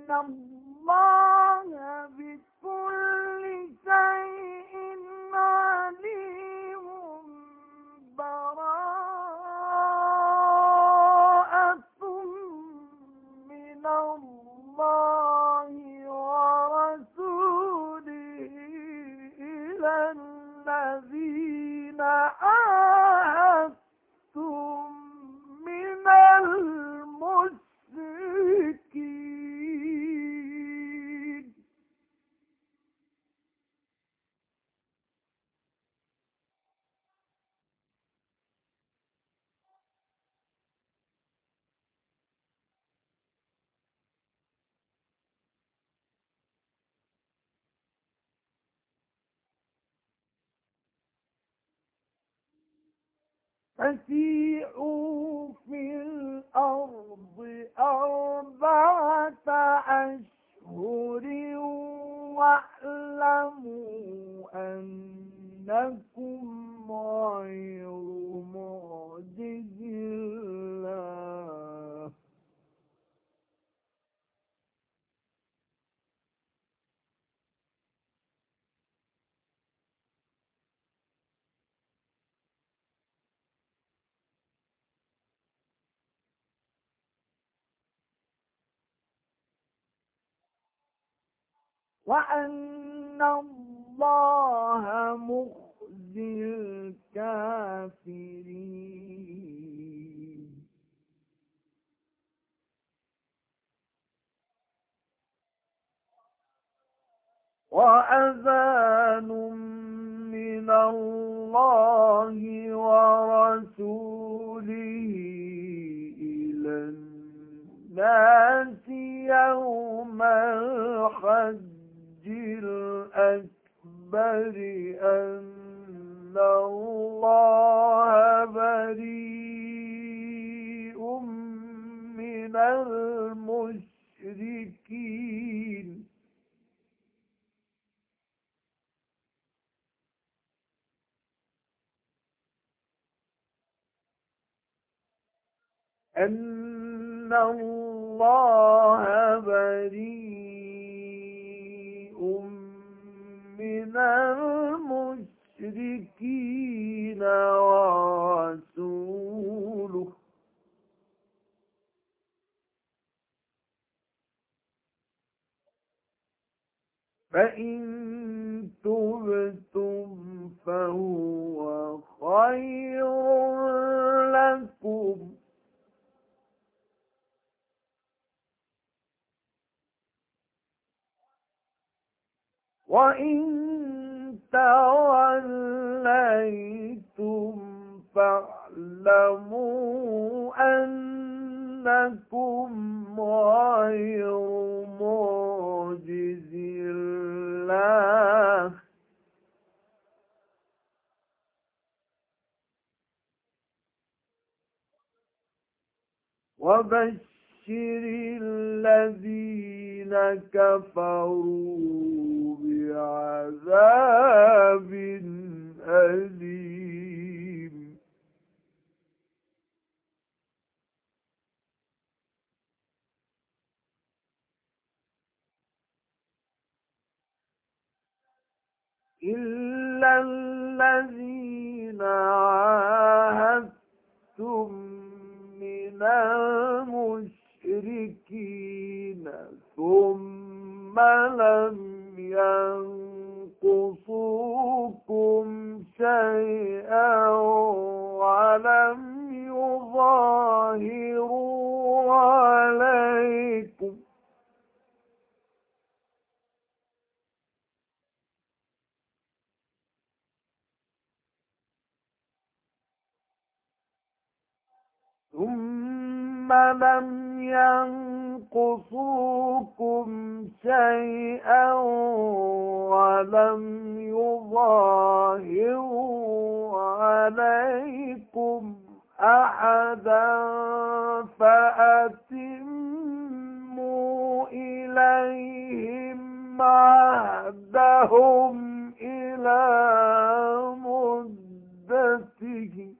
الله بكل شيء عليم. براءة من الله ورسوله إلى الذين عاهدتم من المشركين. فسيحوا في الأرض 4 أشهر واعلموا أنكم غير معجز الله. وأن الله مخزي الكافرين. وأذان من الله ورسوله إلى الناس يوم الحج الأكبر أن الله بريء من المشركين. أن الله بريء من المشركين ورسوله فإن تبتم فهو خير لكم وإن توليتم فاعلموا أنكم غير معجز الله وبشر الذين كفروا بعذاب أليم. إلا الذين عاهدتم من المشركين ثم لم ينقصوكم شيئا ولم يظاهروا عليكم شيئا ولم يظاهروا عليكم أحدا فأتموا إليهم عهدهم إلى مدته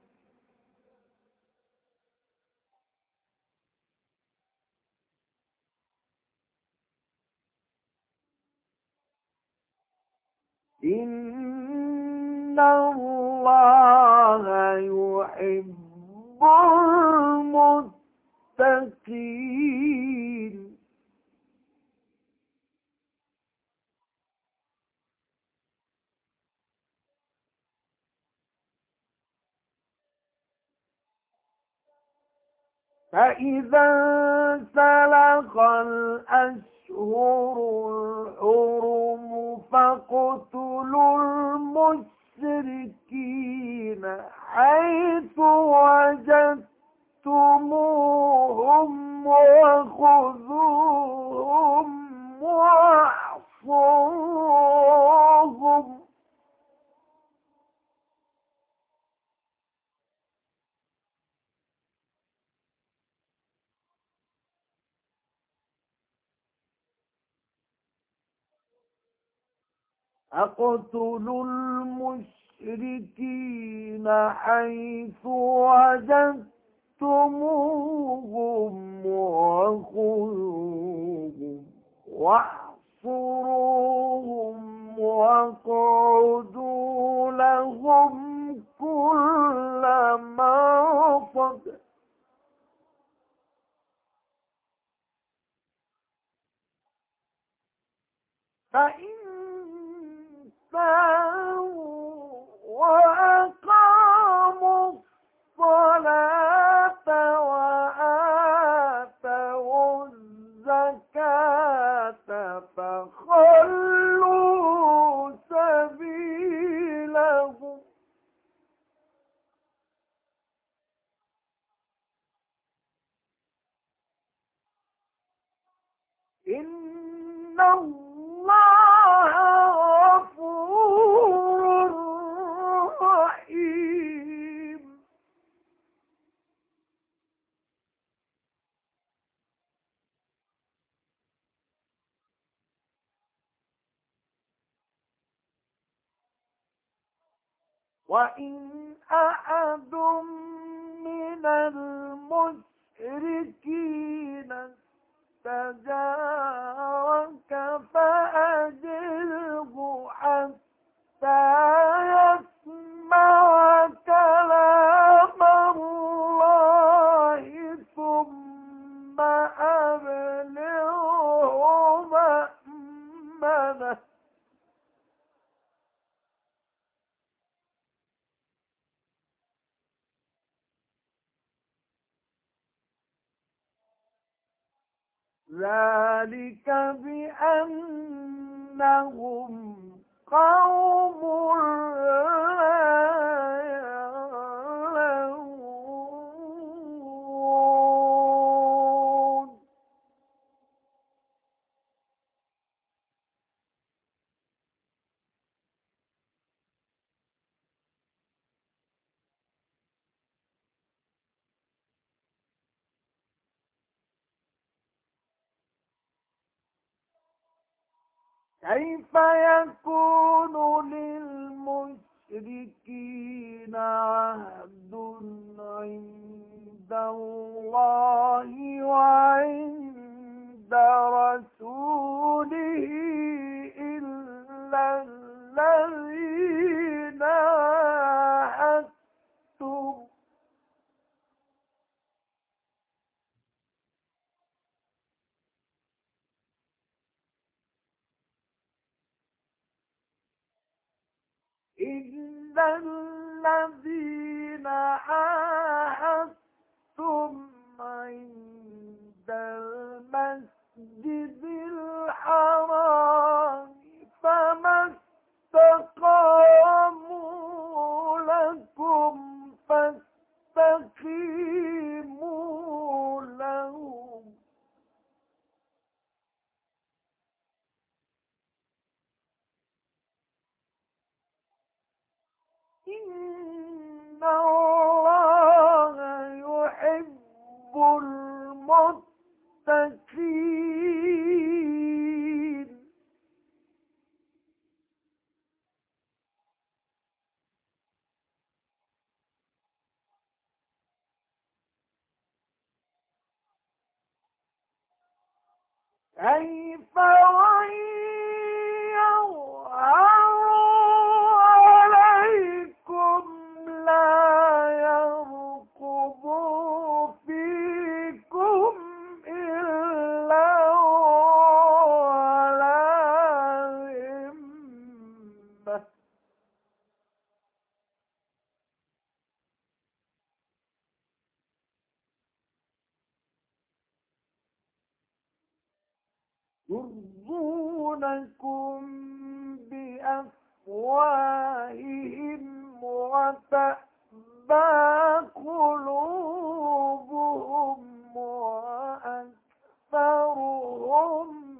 إن الله يحب المتقين. فإذا انسلخ الأشهر الحرم فاقتلوا المشركين حيث وجدتموهم وخذوهم واحصروهم. اقتلوا المشركين حيث وجدتموهم وخذوهم واحصروهم واقعدوا لهم كل مرصد. فإن فَاءُوا وَأَقَامُوا الصَّلَاةَ وَآتَوُا الزَّكَاةَ فَخَلُّوا سَبِيلَهُمْ. إِنَّ اللَّهَ غَفُورٌ رَّحِيمٌ. وَإِنْ أَحَدٌ مِّنَ الْمُشْرِكِينَ استجارك فأجره حتى يسمع كلام الله ثم أبلغه مأمنه. ذلك بأنهم قوم لا يعلمون. كيف يكون للمشركين عهد عند الله وعند رسوله إلا الذين عاهدتم. إلا الذين عاهدتم عند المسجد الحرام فما استقاموا لكم فاستقيموا لهم. إن الله يحب المتقين. كيف وإن يظهروا يرضونكم بأفواههم وتأبى قلوبهم وأكثرهم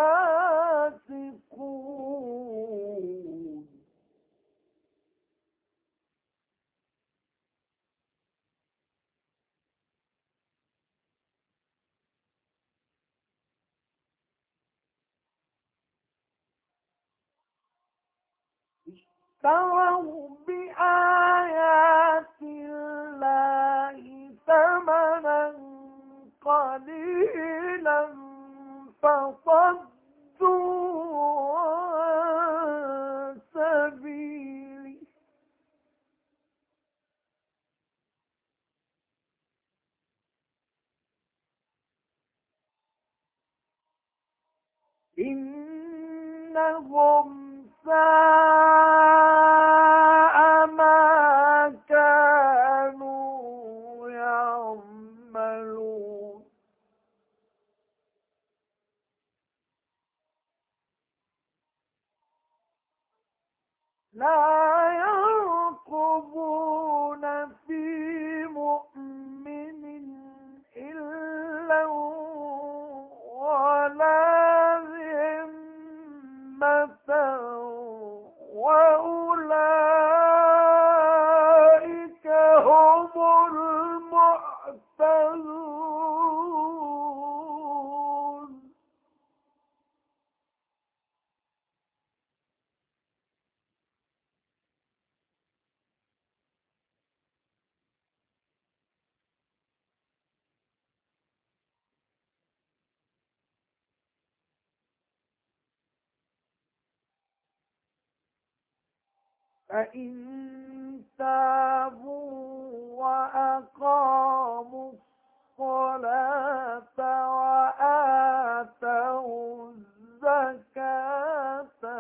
فاسقون. اشتروا بآيات الله ثمنا قليلا فصدوا عن سبيله. إنهم ساء ما كانوا يعملون. لا يرقبون في مؤمن إلا ولا ذمة وأولئك هم المعتدون. فإن تابوا وأقاموا الصلاة وآتوا الزكاة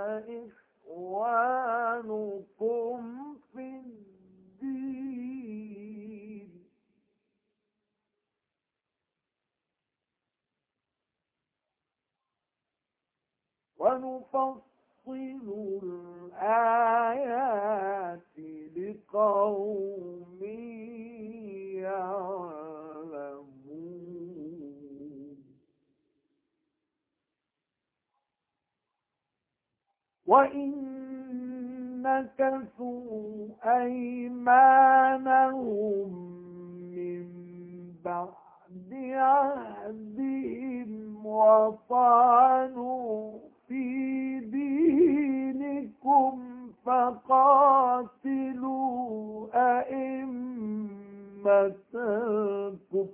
فإخوانكم في الدين ونفصل الآيات لقوم يعلمون. وإن نكثوا أيمانهم من بعد عهدهم وطعنوا في دينكم فقاتلوا أئمة الكفر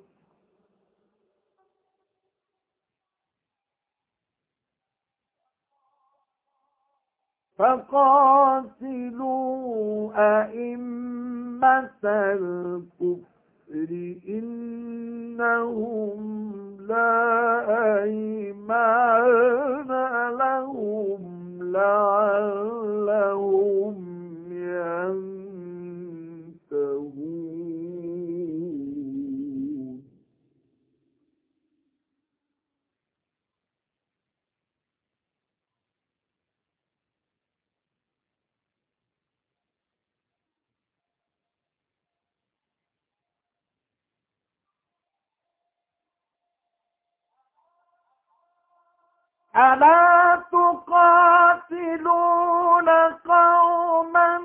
إنهم لا أيمان لهم لعلهم ينتهون. ألا تقاتلون قوما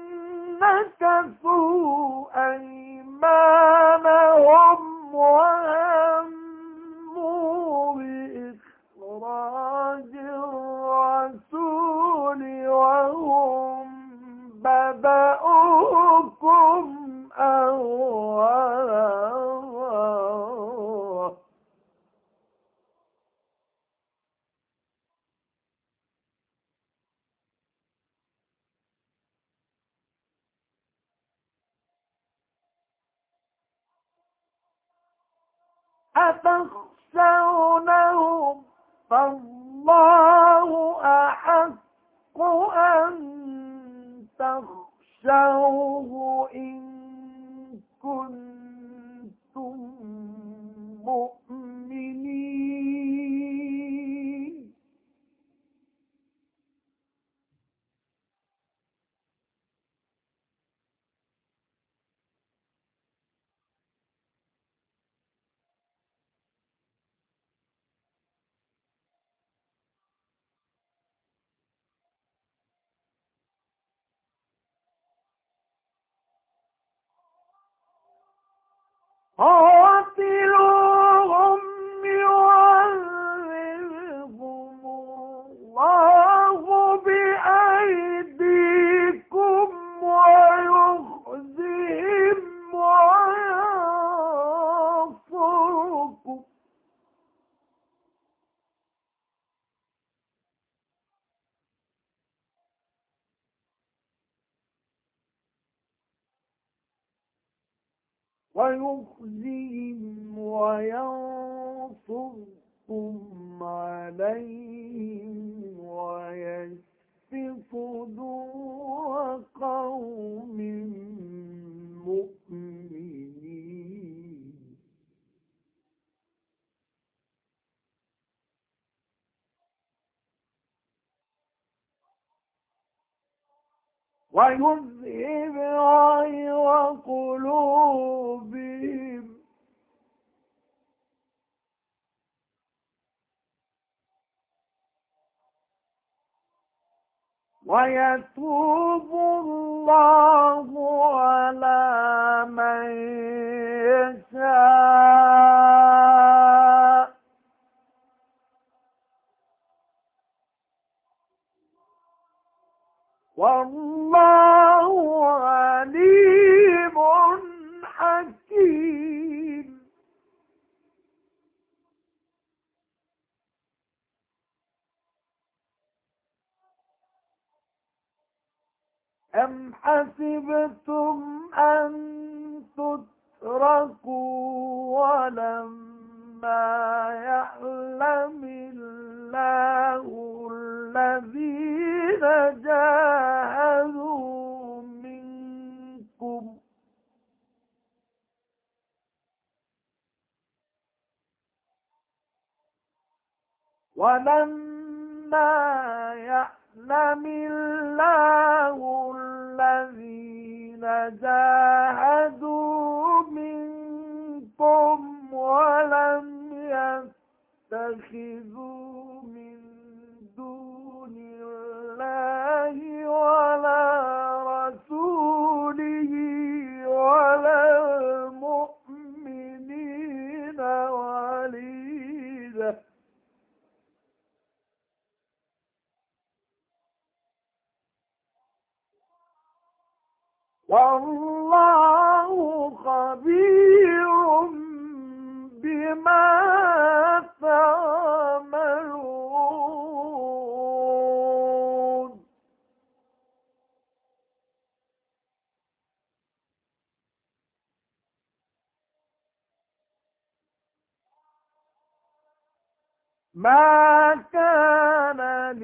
نكثوا أيمانهم وهموا بإخراج الرسول وهم بدأوكم أول مرة أتخشونهم فالله أحق أن تخشوه إن كنتم مؤمنين. فيخزيهم وينصركم عليهم ويشف صدور قوم مؤمنين. ويذهب غيظ قلوبهم ويتوب الله على من يشاء والله عليم حكيم. أم حسبتم أن تتركوا ولما يعلم الله الذين جاهدوا منكم يعلم الله الذين جاهدوا منكم ولم يتخذوا من دون الله ولا رسوله ولا المؤمنين وليدا. والله خبير بما تعملون. ما كان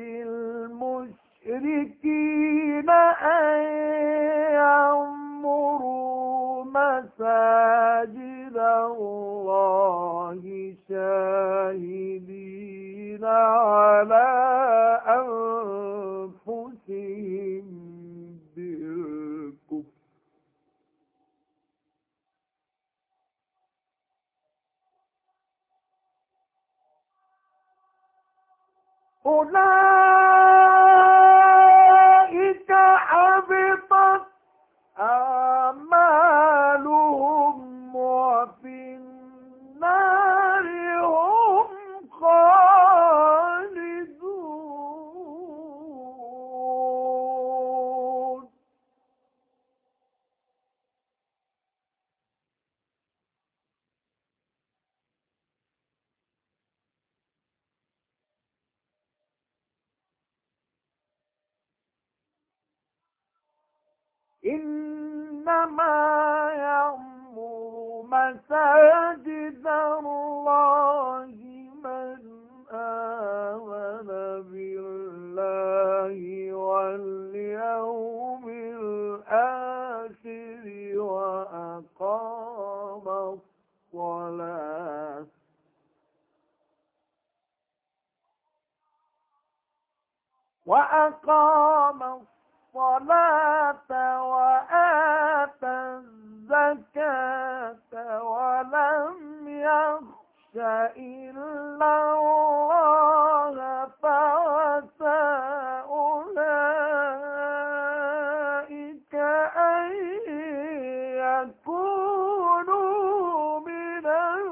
للمشركين أن يعمروا مساجد الله شاهدين على أنفسهم بالكفر أولئك حبطت أعمالهم وفي النار هم خالدون. إنما يعمر مساجد الله من آمن بالله واليوم الآخر وأقام الصلاة وآتى الزكاة ولم يخش إلا الله فعسى أولئك أن يكونوا من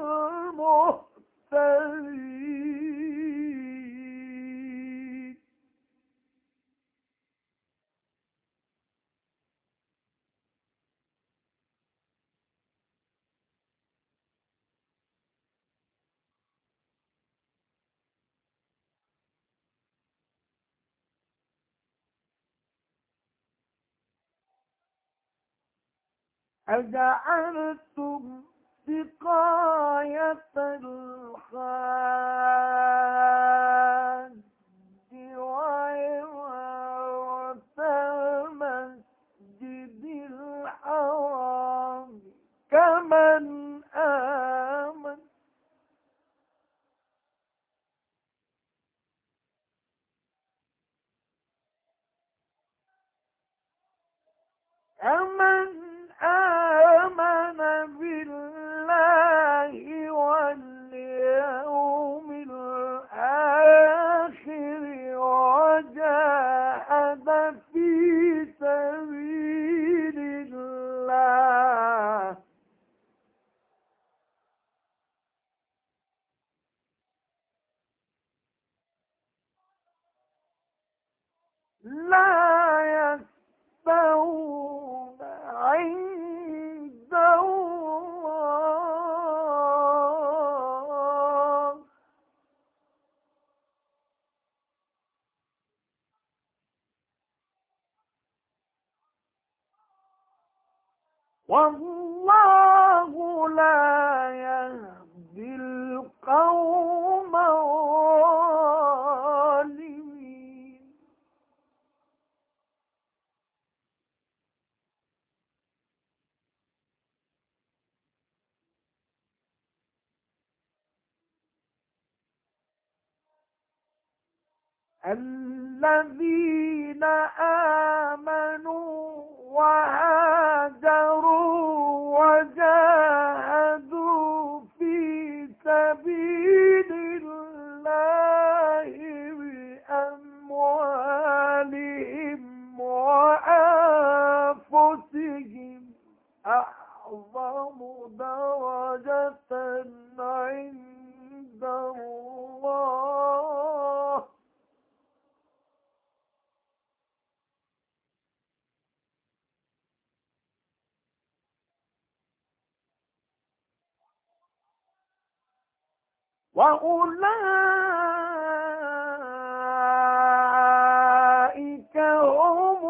المهتدين. أجعلتم سقاية الحاج وعمارة المسجد الحرام كمن آمن بالله واليوم الآخر وجاهد في سبيل الله لا يستوون عند الله والله لا يهدي القوم الظالمين الذين آمنوا وهاجروا وجاهدوا في سبيل الله بأموالهم وأنفسهم أعظم درجة عند الله وأولئك هم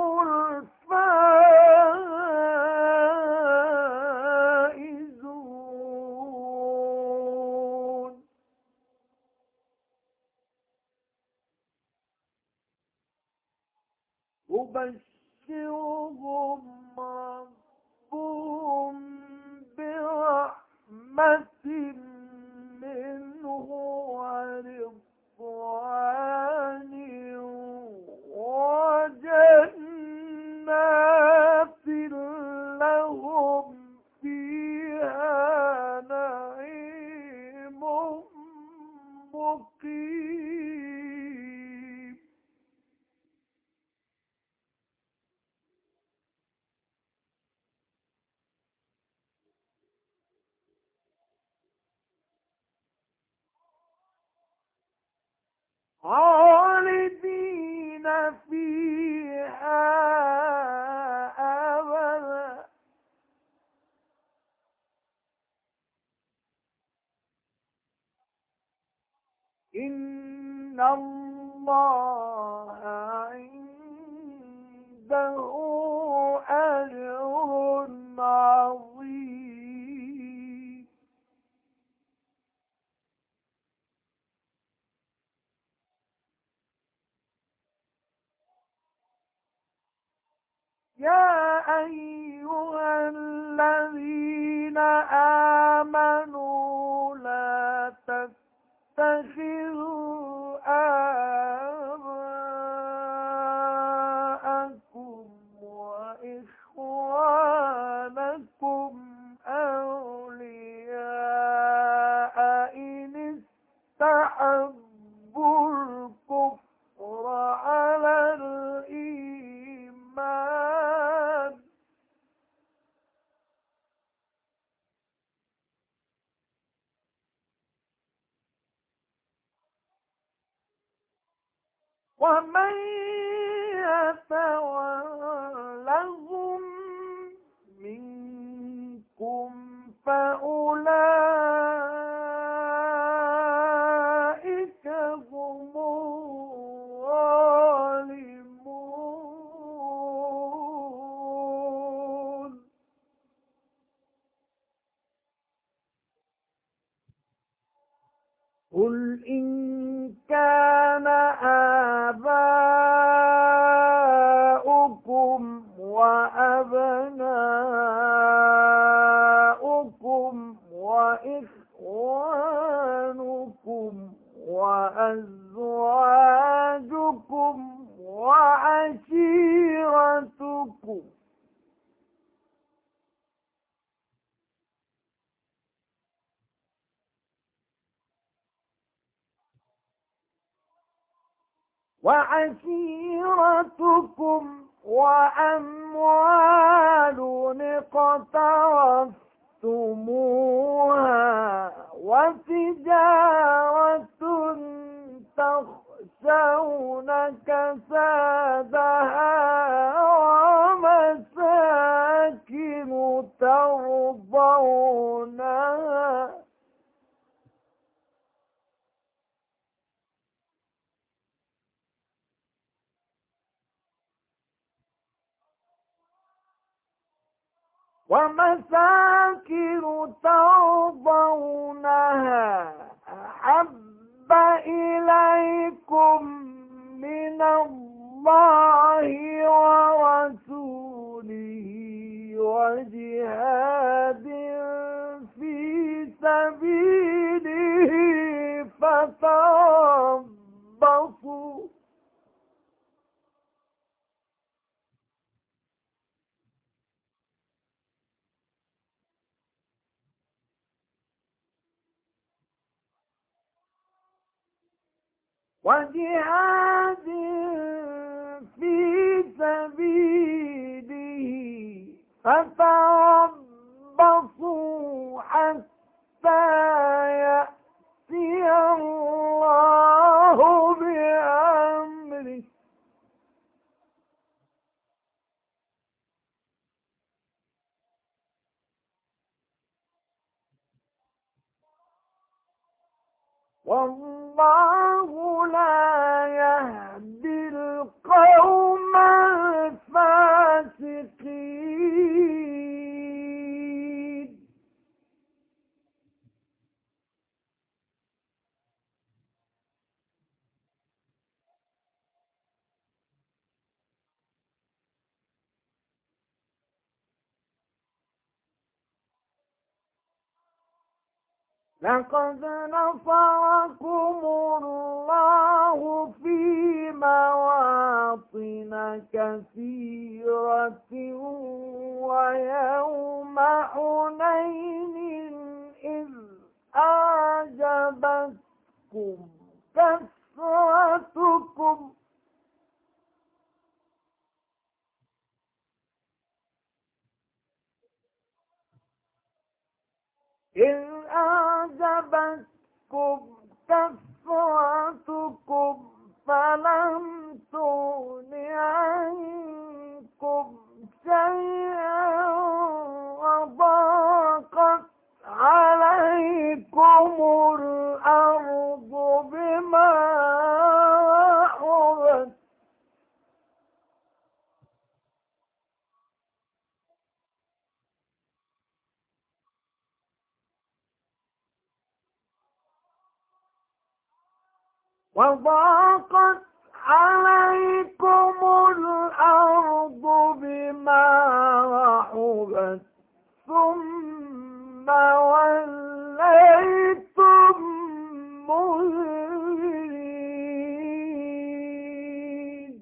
الفائزون يبشرهم ربهم برحمة منه ورضوان وجنات لهم فيها نعيم مقيم خالدين فيها أبدا إن الله عنده أجر عظيم يا أيها الذين آمنوا لا تتخذوا آباءكم وإخوانكم أولياء إن استحبوا الكفر على الإيمان ومن يتولهم منكم فأولئك هم الظالمون قل إن كان آباؤكم وأبناؤكم وإخوانكم وأزواجكم وعشيرتكم وأموال اقترفتموها وتجارة تخشون كسادها ومساكن ترضونها ترضونها أحب إليكم من الله ورسوله وجهاد في سبيله فتربصوا وجهاد في سبيله فتربصوا حتى يأتي الله بأمره والله لا يهدي القوم الفاسقين لقد نصركم الله في مواطن كثيرة ويوم حنين إذ أعجبتكم كثرتكم فلم تغن عنكم شيئا وضاقت عليكم الأرض بما رحبت وضاقت عليكم الأرض بما رحبت ثم وليتم مدبرين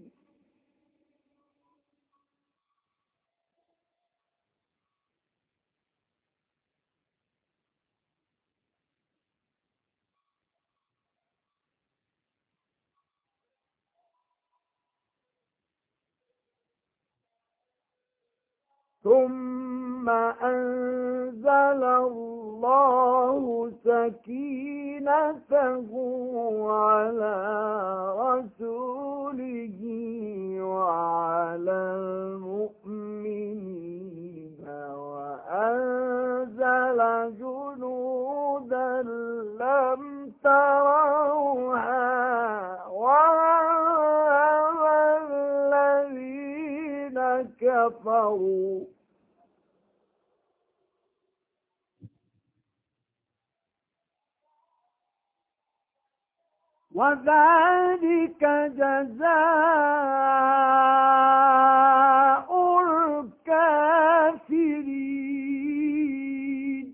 ثم أنزل الله سكينته على رسوله وعلى المؤمنين وأنزل جنودا لم تروها وعذب الذين كفروا وذلك جزاء الكافرين.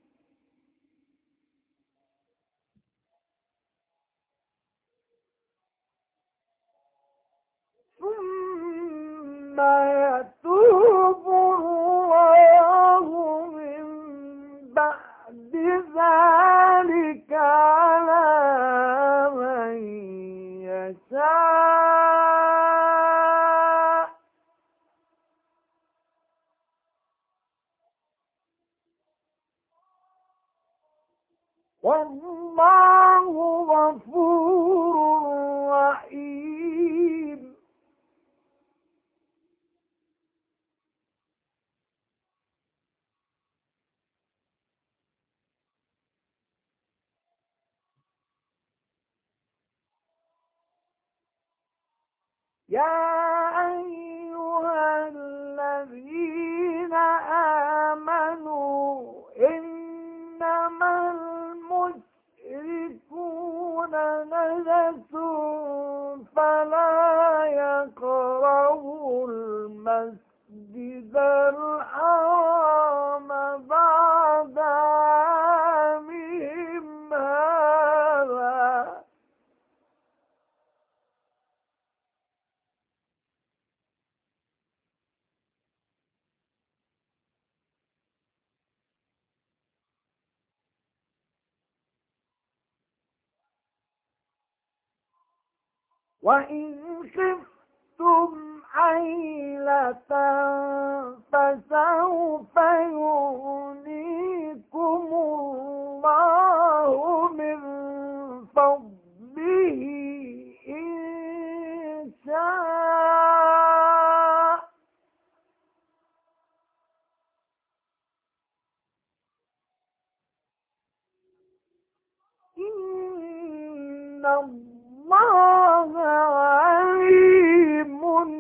ثم يتوب الله من بعد ذلك على من يشاء، والله غفور رحيم. يا أيها الذين آمنوا إنما المشركون نجس فلا يقربوا المسجد الحرام بعد عامهم هذا. وإن خفتم عيلة فسوف يغنيكم الله من فضله إن شاء، إن الله عليم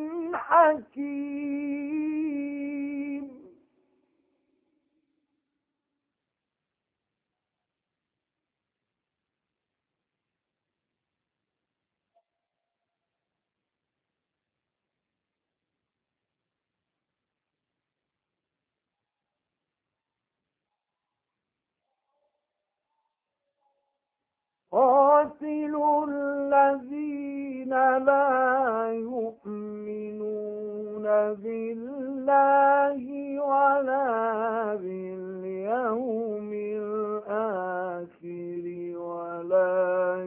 حكيم. قاتلوا الذين لا يؤمنون بالله ولا باليوم الآخر ولا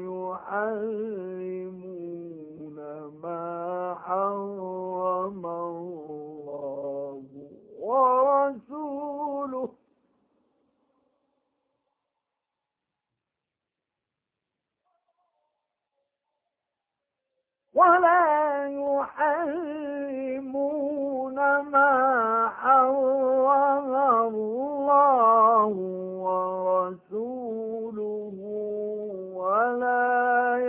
يحرمون ما حرم الله ورسوله ولا يحرمون ما حرم الله ورسوله ولا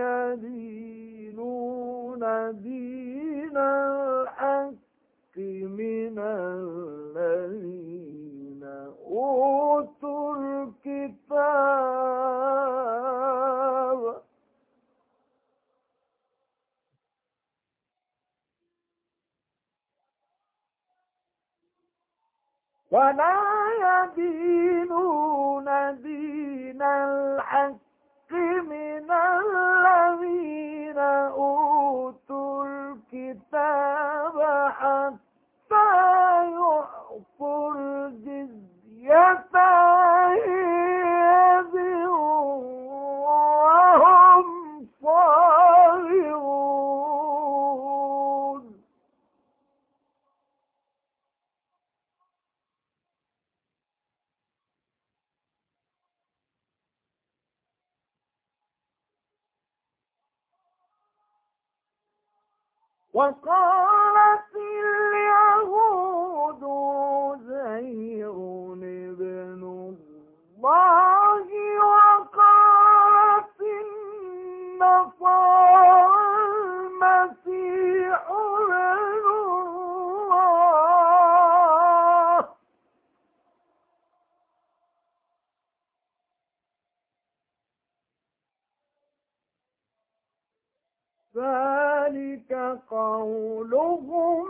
يدينون دين الحق من الذين أوتوا الكتاب ولا يدينون دين الحق من الذين أوتوا الكتاب حتى يعطوا الجزية عن يد وهم صاغرون. وقالت اليهود عزير ابن الله وقالت النصارى المسيح ابن الله ذلك قولهم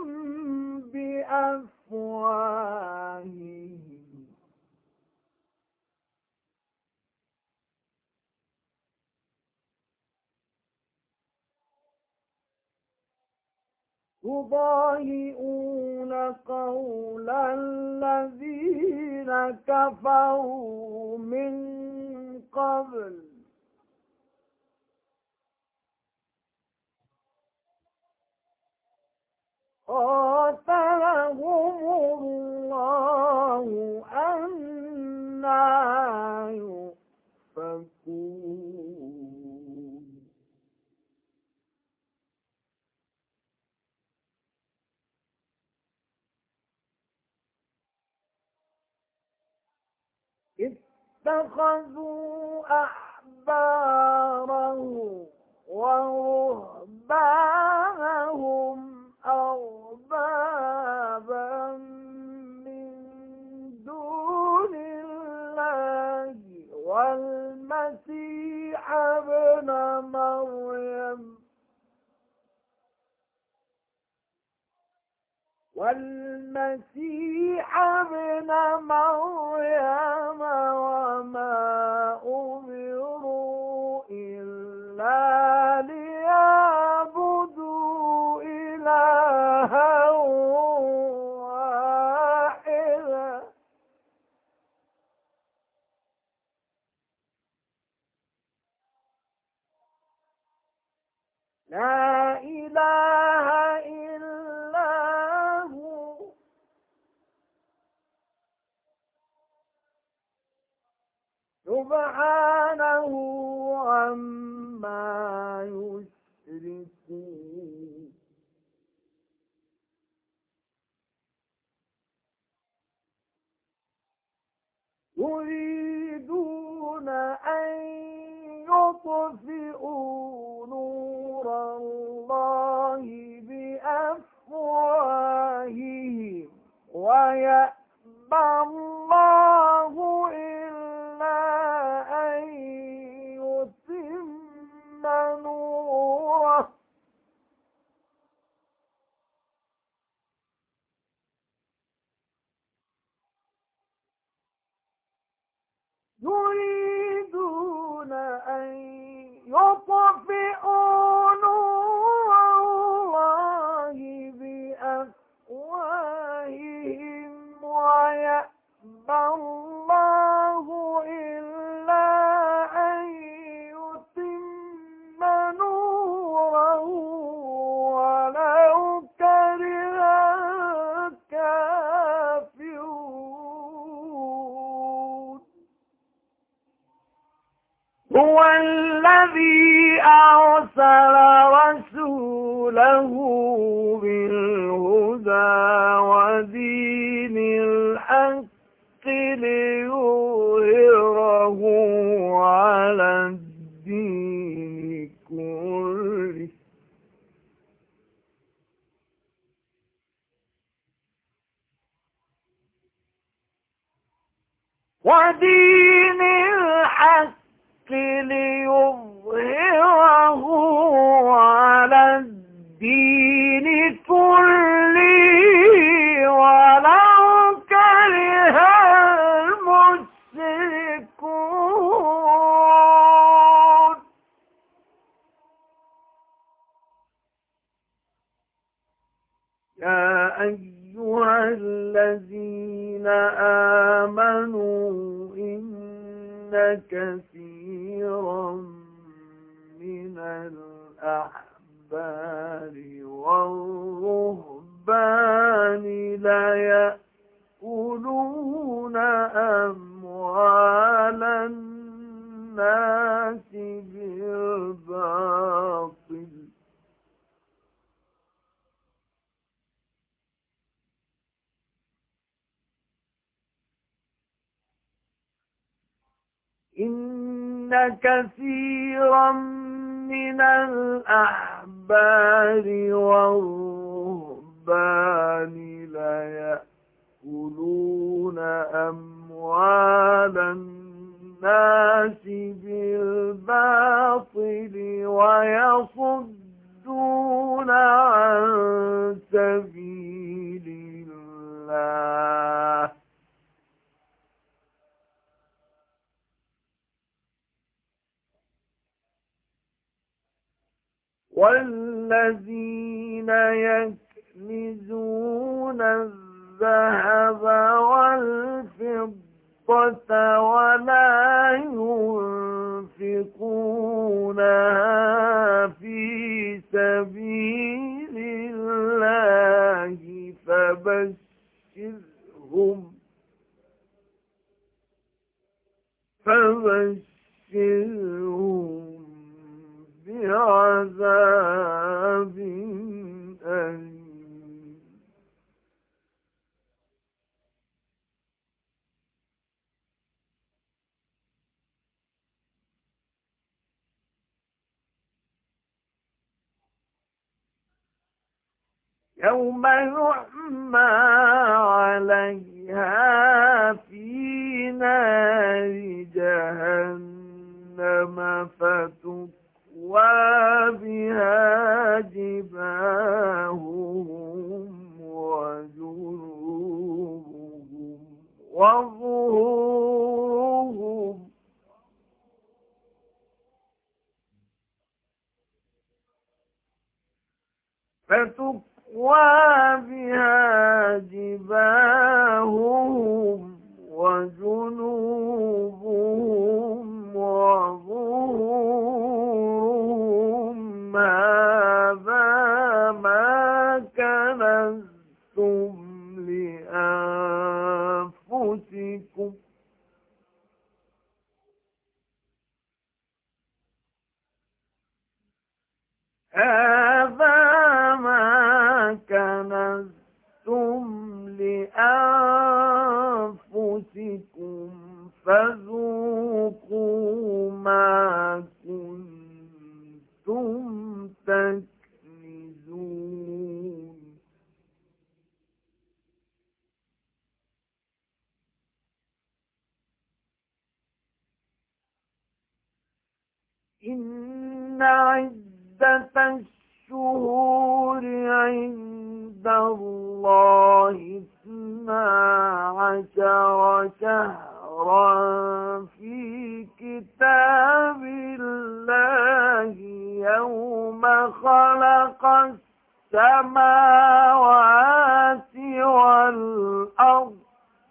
بأفواههم يضاهئون قول الذين كفروا من قبل قاتلهم الله أنى يؤفكون اتخذوا أحبارهم ورهبانهم أربابا من دون الله والمسيح ابن مريم وما أمروا إلا ليعبدوا إلها واحدا لا إله إلا هو سبحانه عما يشركون يريدون أن يطفئوا نور الله بأفواههم ويأبى الله إلا أن يتم نوره يريدون أن يطفئوا نور الله بأفواههم ويأبى الله إلا أن يتم نوره ولو كره الكافرون هو الذي أرسل رسوله بالهدى ودين الحق ليظهره على الدين كله ودين الحق ليظهره على الدين كله ولو كره المشركون يا أيها الذين آمنوا إن كثيرا من الأحبار والرهبان ليأكلون أموال الناس بالباطل إن كثيرا من الأحبار والرهبان ليأكلون أموال الناس بالباطل ويصدون والذين يكنزون الذهب والفضة ولا ينفقونها في سبيل الله فبشرهم بعذاب أليم. يوم يحمى عليها في نار جهنم فتكوى بها جباههم وجنوبهم وظهورهم وبها جباههم وجنوبهم وظهورهم هذا ما كنزتم لأنفسكم هذا ما كنزتم لأنفسكم فذوقوا ما كنتم تكنزون. إن عدة الشهور عند الله 12 شهرا في كتاب الله يوم خلق السماوات والأرض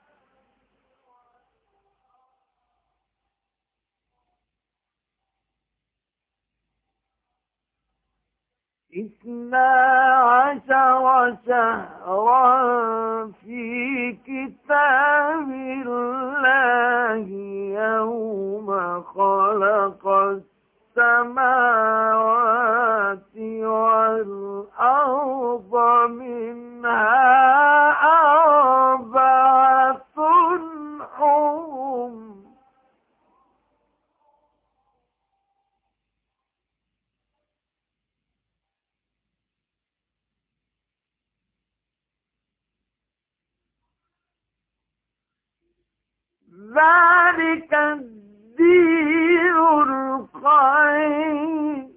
12 شهرا في كتاب الله يوم خلق السماوات والأرض منها أربعة حرم ذلك الدين القيم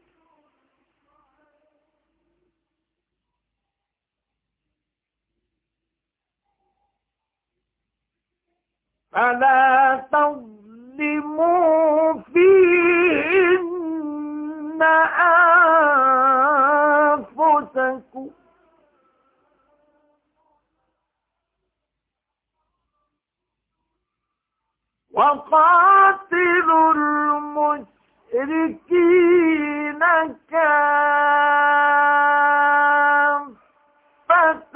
فلا تظلموا فيهن أنفسكم وقاتلوا المشركين كافة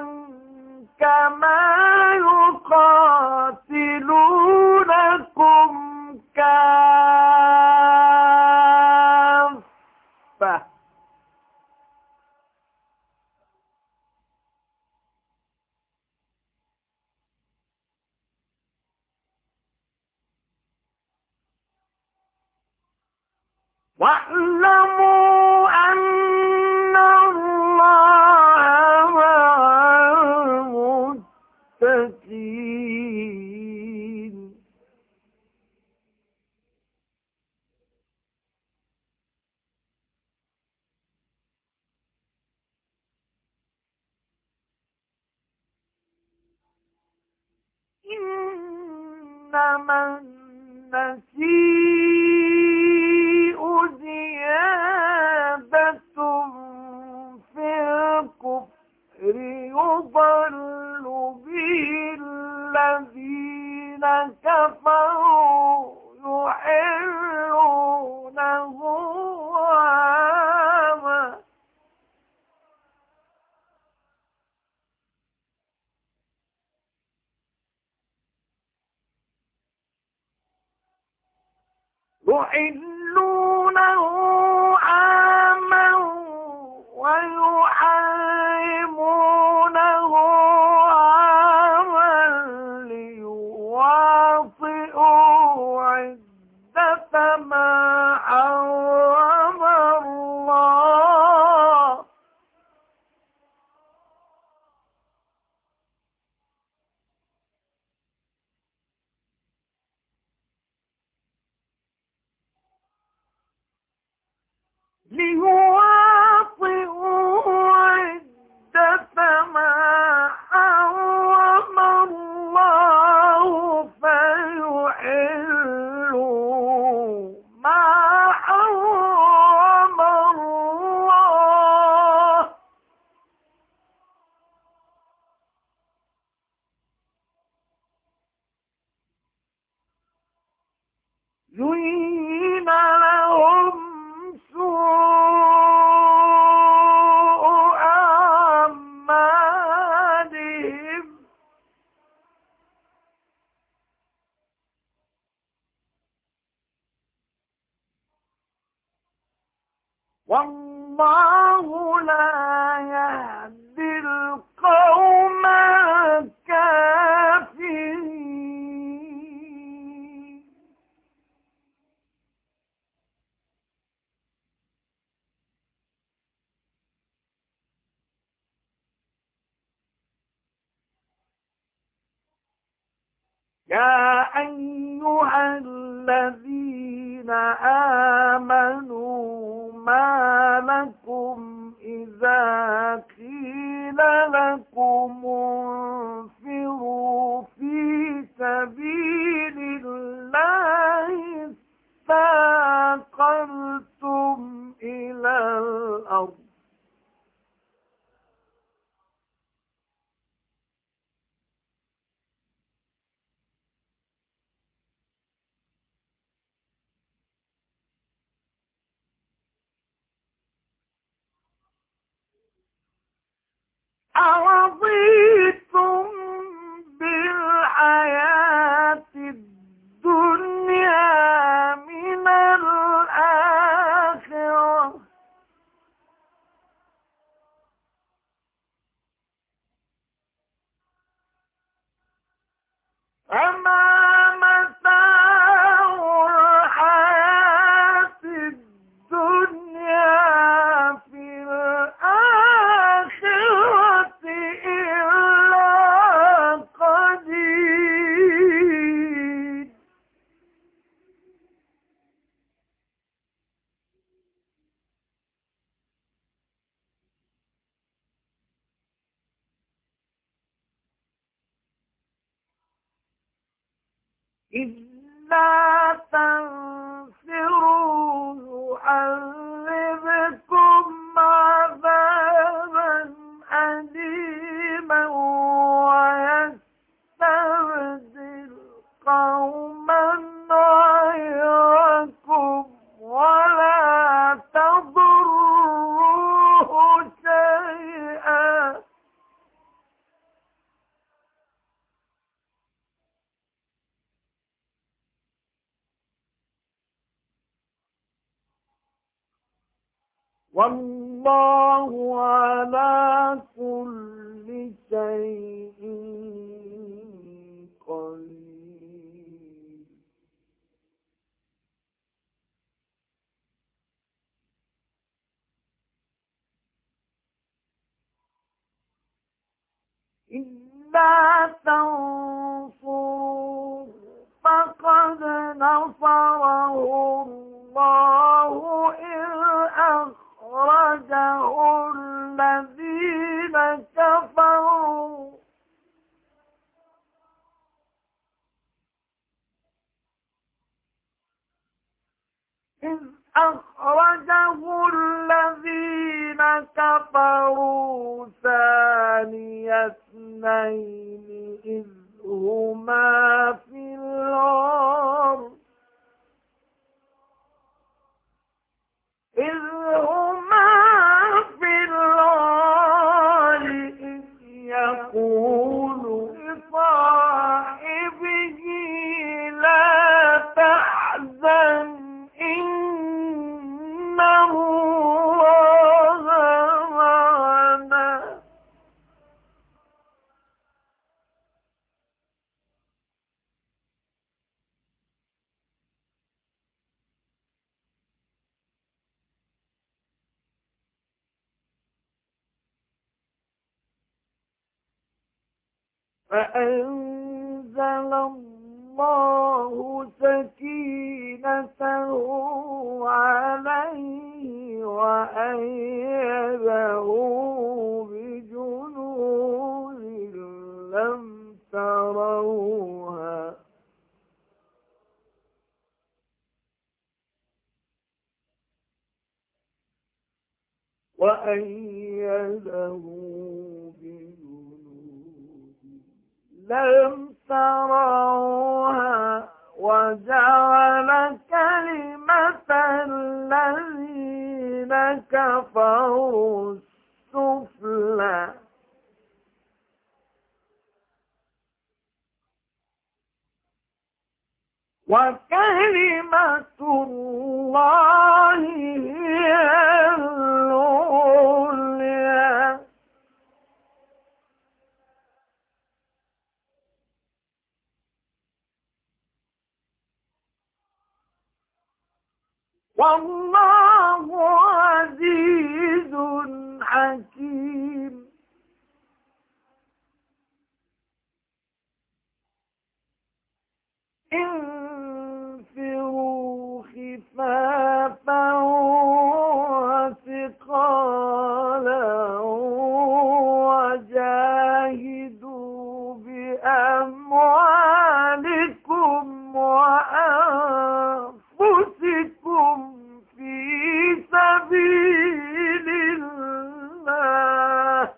كما يقاتلونكم كافة واعلموا أن الله مع المتقين. إنما النسيء زيادة يحلونه عاما ويحرمونه عاما ليواطئوا عدة ما حرم الله فيحلوا ما حرم الله زين لهم سوء أعمالهم والله لا يهدي القوم الكافرين يا أيها الذين آمنوا ما لكم إذا قيل لكم انفروا في سبيل الله اثاقلتم إلى الأرض أرضيتم بالحياة الدنيا من الآخرة فما متاع الحياة الدنيا في الآخرة إلا قليل إلا تنفروا يعذبكم عذابا أليما ويستبدل قوما غيركم ولا تضروه شيئا والله على كل شيء قدير إلا تنصروا فقد نصره الله إذ أخرجه الذين كفروا إذ أخرجه الذين كفروا ثاني اثنين إذ هما في الغار إذ يقول لصاحبه لا تحزن فأنزل الله سكينته عليه وأيده بجنود لم تروها لم تروها وجعل كلمة الذين كفروا السفلى وكلمة الله هي العليا والله عزيز حكيم انفروا خفافا وثقالا وجاهدوا بأموالكم وأنفسكم في سبيل الله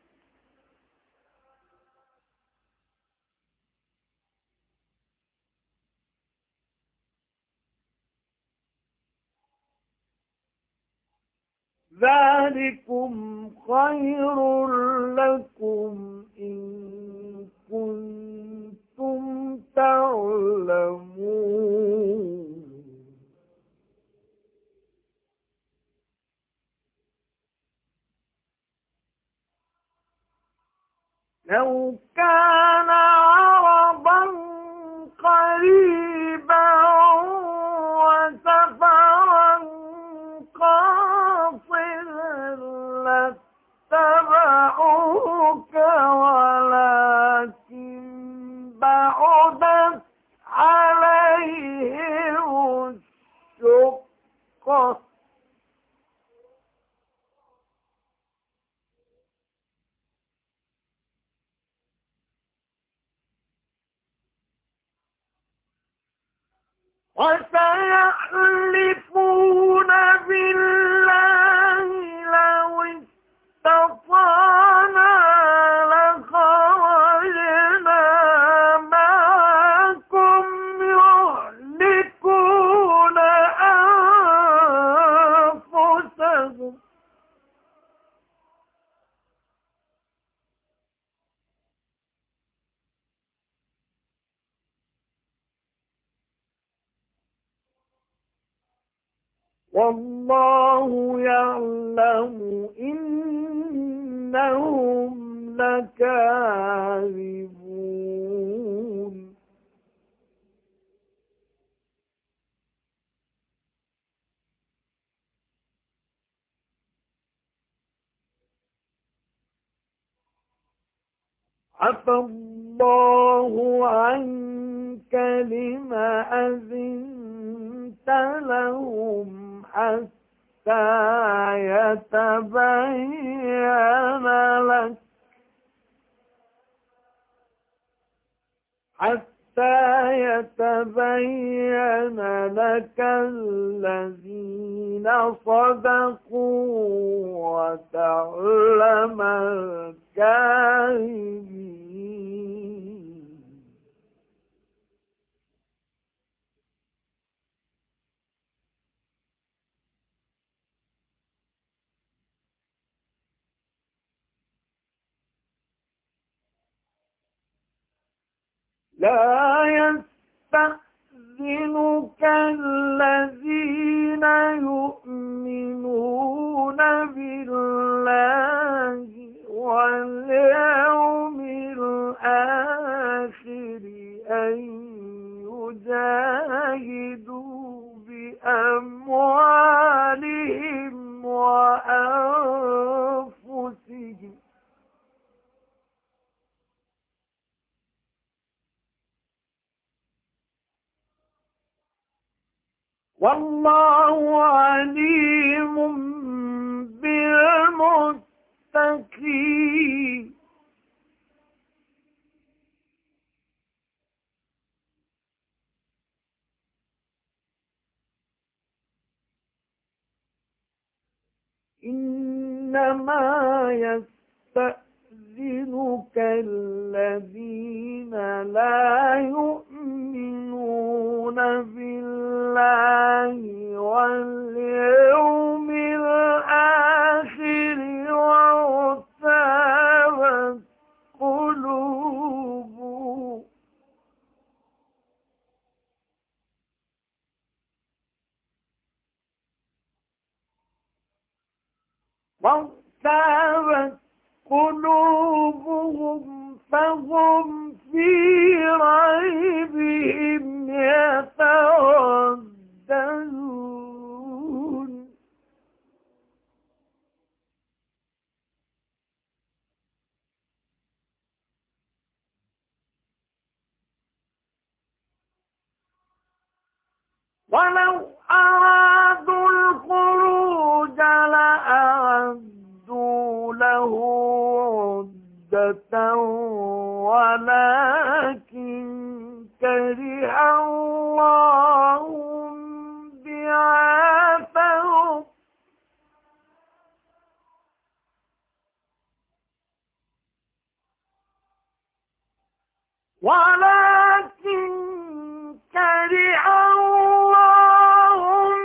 ذلكم خير لكم إن كنتم تعلمون لو كان عرضا قريبا وسفرا قاصدا لاتبعوك ولكن بعدت عليهم الشقة وسيحلفون بالله لو استطعنا لخرجنا معكم يهلكون أنفسهم والله يعلم إنهم لكاذبون عفى الله عنك لما أذنت لهم حتى يتبين لك الذين صدقوا وتعلم الكاذبين لا يستأذنك الذين يؤمنون بالله واليوم الآخر أن يجاهدوا بأموالهم وأنفسهم والله عليم بالمتقين. إنما يستأذنك الذين لا يؤمنون بالله واليوم الآخر وارتابت قلوبهم فهم في ريبهم يترددون. ولو أرادوا الخروج لأعدوا له عدة ولكن كره الله بعاثهم ولكن كره الله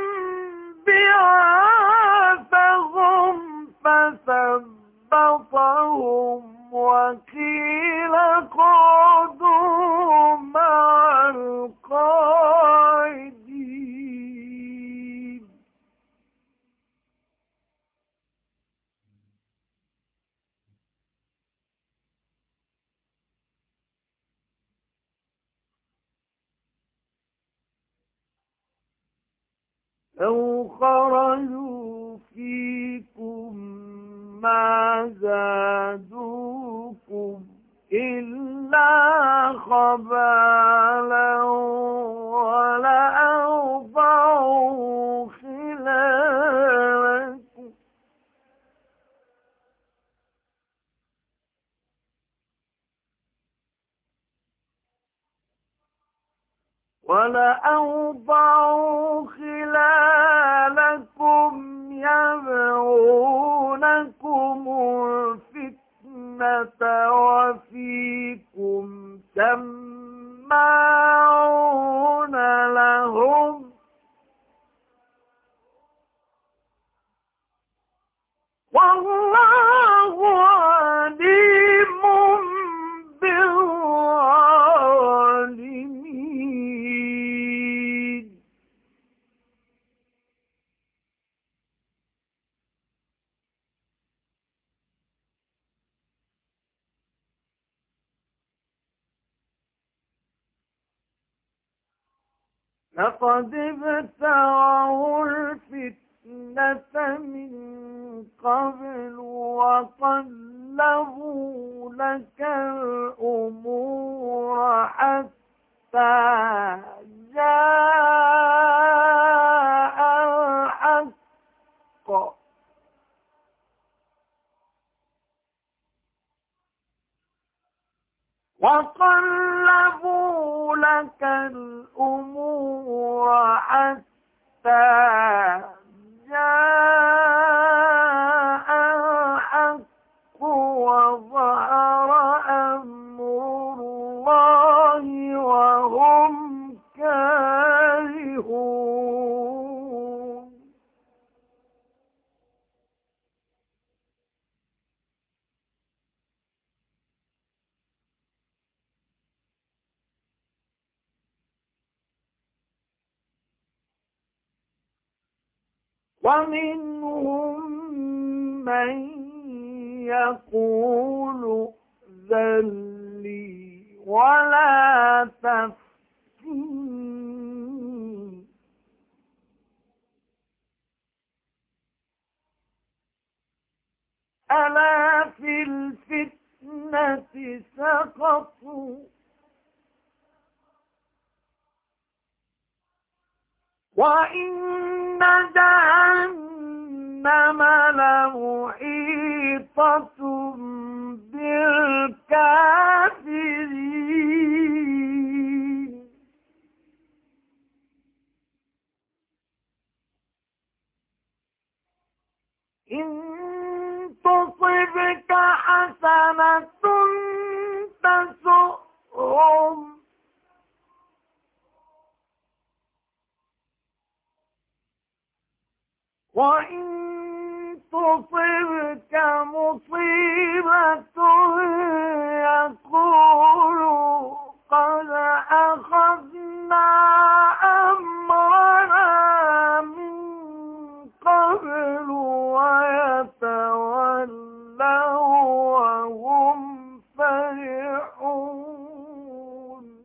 بعاثهم فثبطهم وقيل اقعدوا مع القاعدين. لو خرجوا فيكم ما زادوكم إلا خبالا ولأوضعوا خلالكم يبغونكم الفتنة وفيكم سماعون لهم والله عليم بالظالمين. لقد ابتغوا الفتنة من قبل وقلبوا لك الأمور حتى جاء الحق وقلبوا لك الأمور حتى جاء الحق وظهر أمر الله وهم كارهون. ومنهم من يقول ائذن لي ولا تفتني ألا في الفتنة سقطوا وإن جهنم لمحيطة بالكافرين إن تصبك حسنة تسؤهم وإن تصبك مصيبة يقولوا قد أخذنا أمرنا من قبل ويتولوا وهم فرحون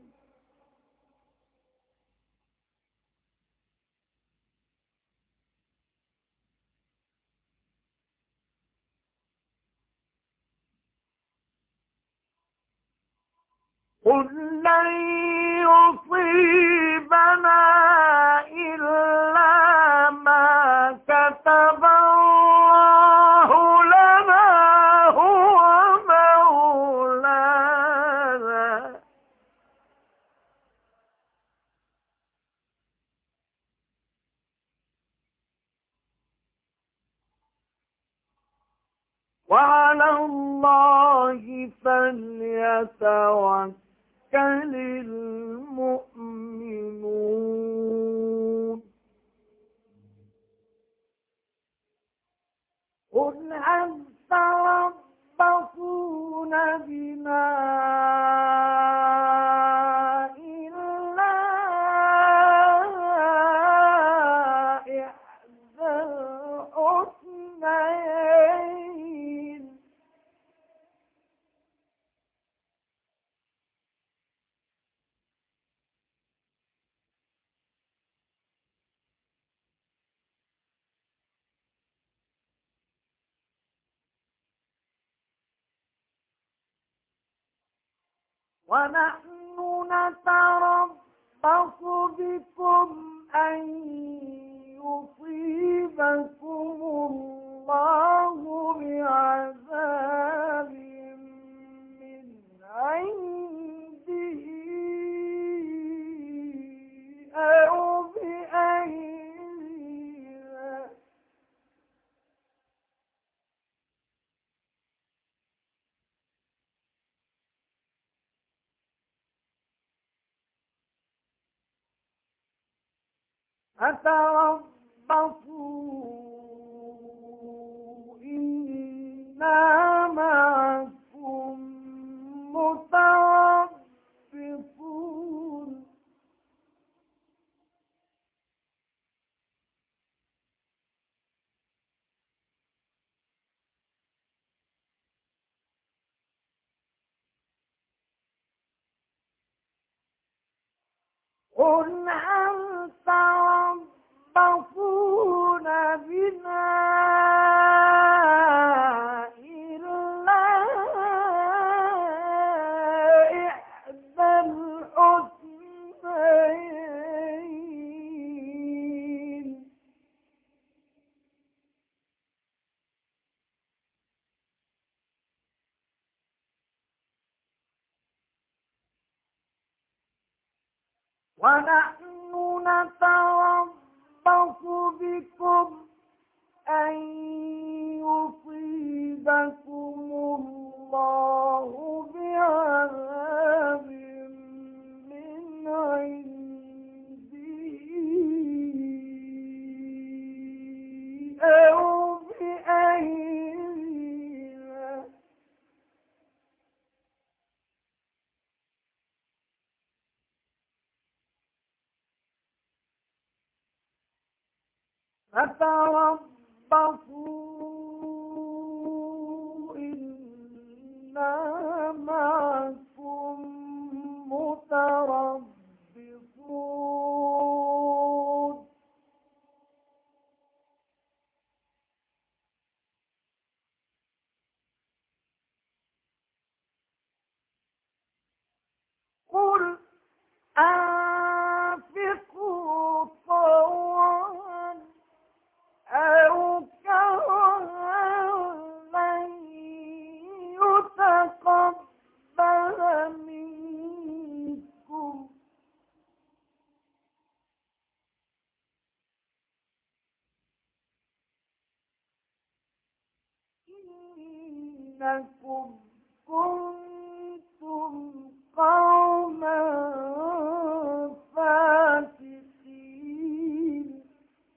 قل لن يصيبنا إلا ما كتب الله لنا هو مولانا وعلى الله فليتوكل المؤمنون قل هل تربصون بنا إلا إحدى الحسنيين ونحن نتربص بكم أن يصيبكم الله بعذاب من عنده أو بأيدينا فتربصوا إنا معكم متربصون قل هل تربصون بنا إلا إحدى الحسنيين ونحن نتربص بكم أن يصيبكم الله بعذاب من عنده أو بأيدينا فتربصوا إنا معكم متربصون قل أنفقوا طوعا إنكم كنتم قوما فاسقين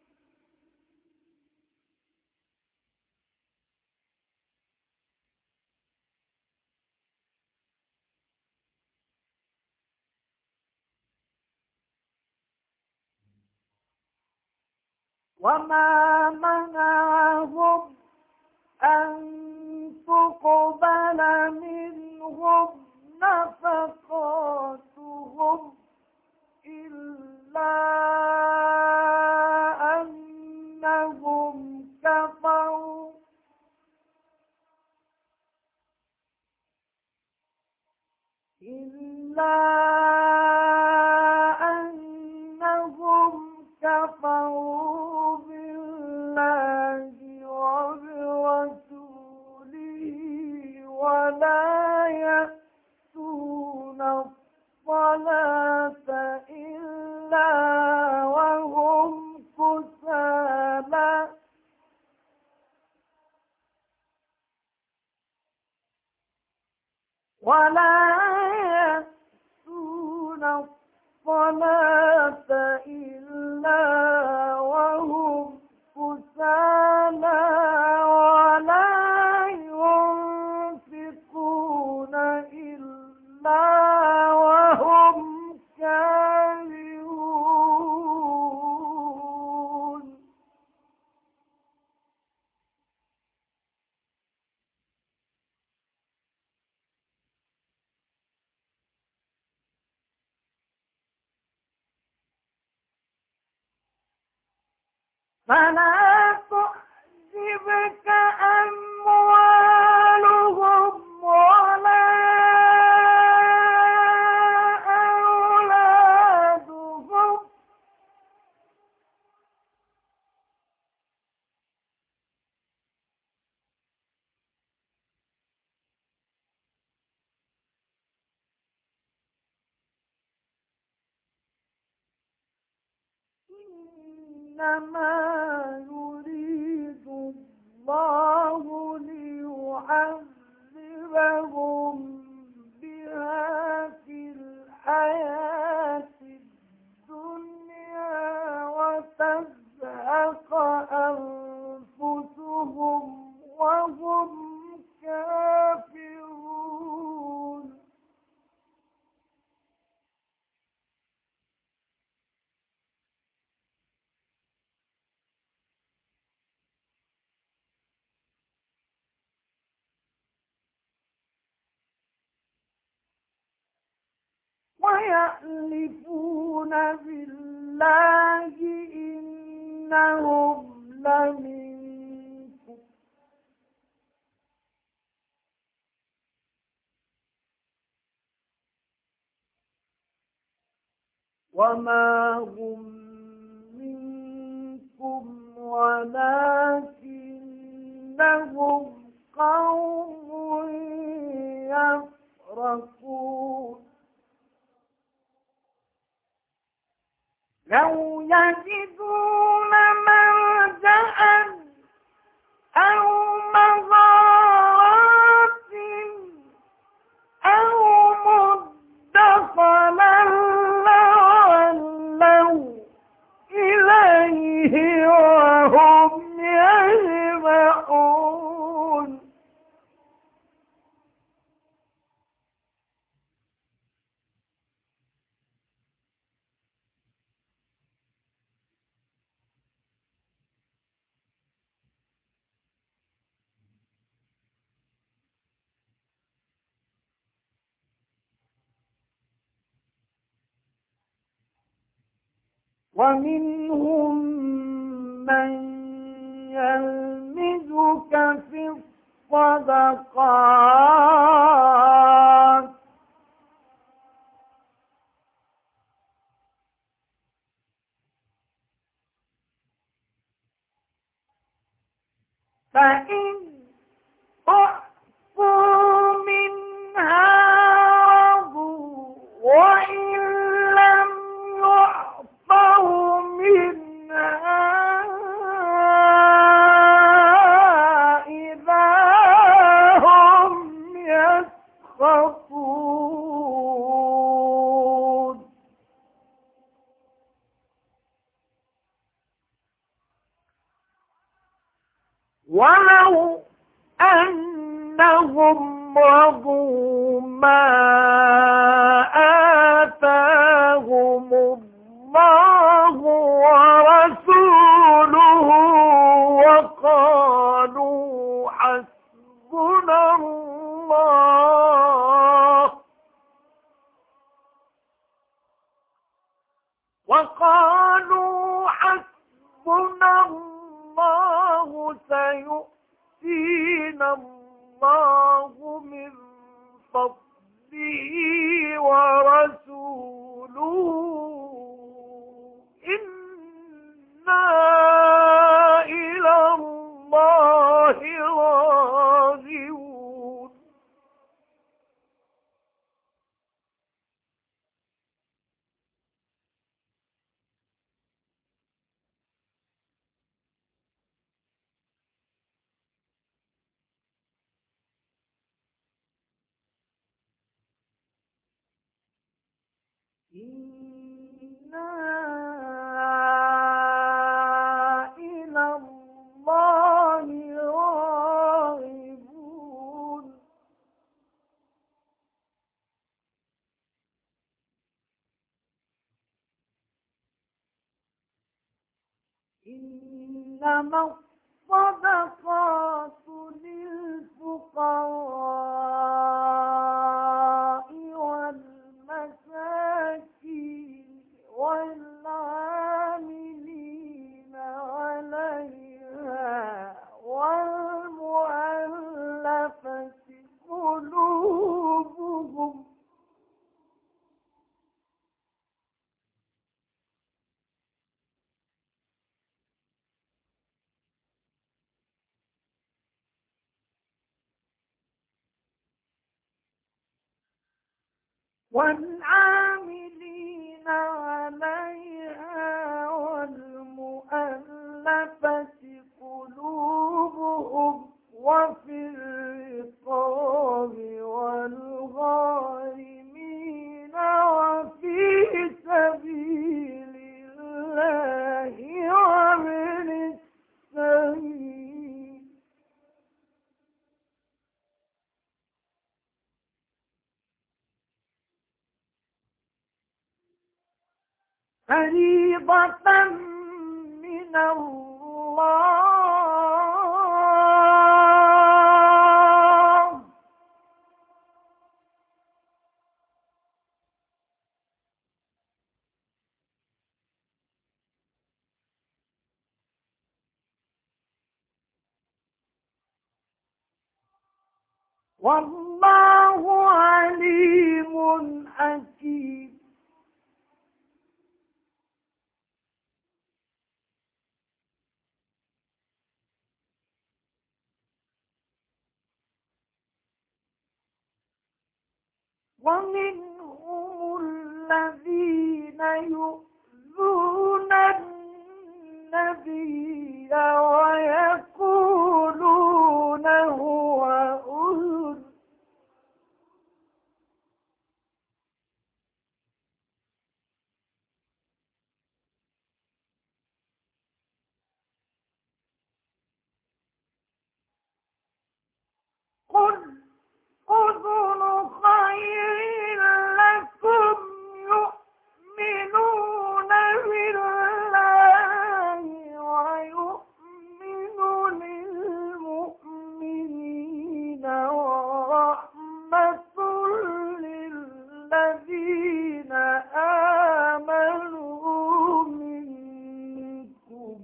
وما منعهم أن تقبل منهم نفقاتهم إلا أنهم كفروا بالله وبرسوله ولا يأتون الصلاة إلا وهم كسالى ولا ينفقون إلا وهم كارهون فلا تعجبك أموالهم ولا أولادهم إنما يريد الله ليعذبهم بها في الحياة الدنيا وتزهق أنفسهم وهم كافرون ويحلفون بالله إنهم لمنكم وما هم منكم ولكنهم قوم يفرقون لو يجدون ملجأ أو مغارات أو مدخلا لولوا إليه وهم يجمعون ومنهم من يلمزك في الصدقات فإن أعطوا منها رضوا وإن لم يعطوا منها إذا ولو أنهم رضوا ما آتاهم الله ورسوله وقالوا حسبنا الله سيؤتينا الله من فضله ورسوله إنا إلى الله راغبون إنا إلى الله راغبون إنما الصدقات للفقراء والمساكين والعاملين عليها والمؤلفة قلوبهم والعاملين عليها والمؤلفة قلوبهم وفي الرقاب والغارمين وفي سبيل الله وابن السبيل فريضة من الله والله عليم حكيم ومنهم الذين يؤذون النبي ويقولون هو أذن قل أذن خير لكم يؤمنون بالله ويؤمن للمؤمنين ورحمة للذين آمنوا منكم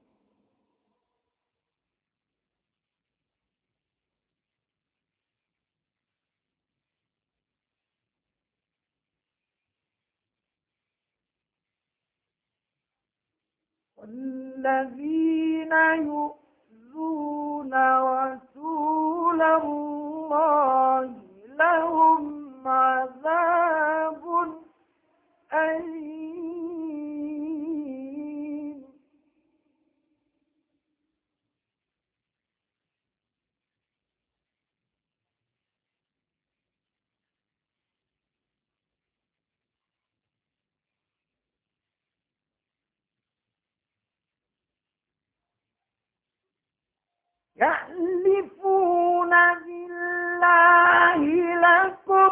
والذين يؤذون رسول الله لهم عذاب أليم يحلفون بالله لكم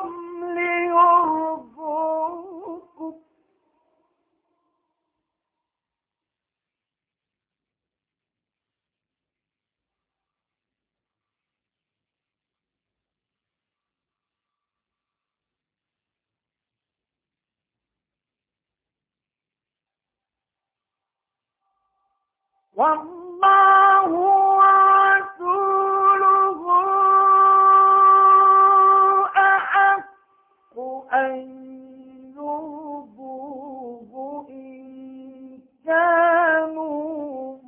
ليرضوكم والله ورسوله أحق أن يرضوه إن كانوا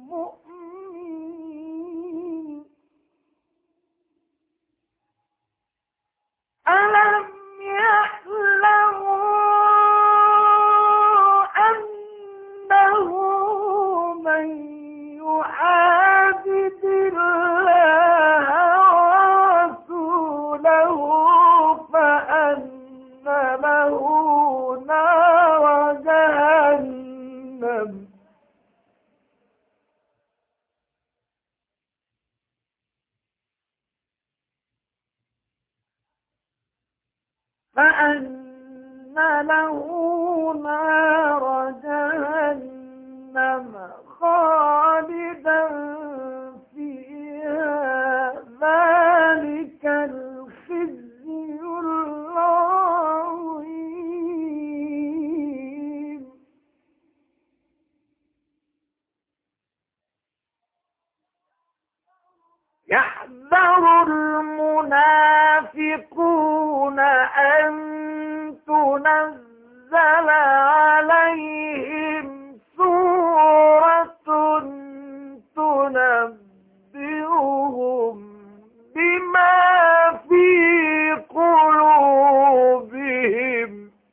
مؤمنين ألم يعلموا أنه من يحادد الله ورسوله فأن له نار جهنم خالدا فيها ذلك الخزي العظيم يحذر المنافقون أن تنزل عليهم سورة تنبئهم بما في قلوبهم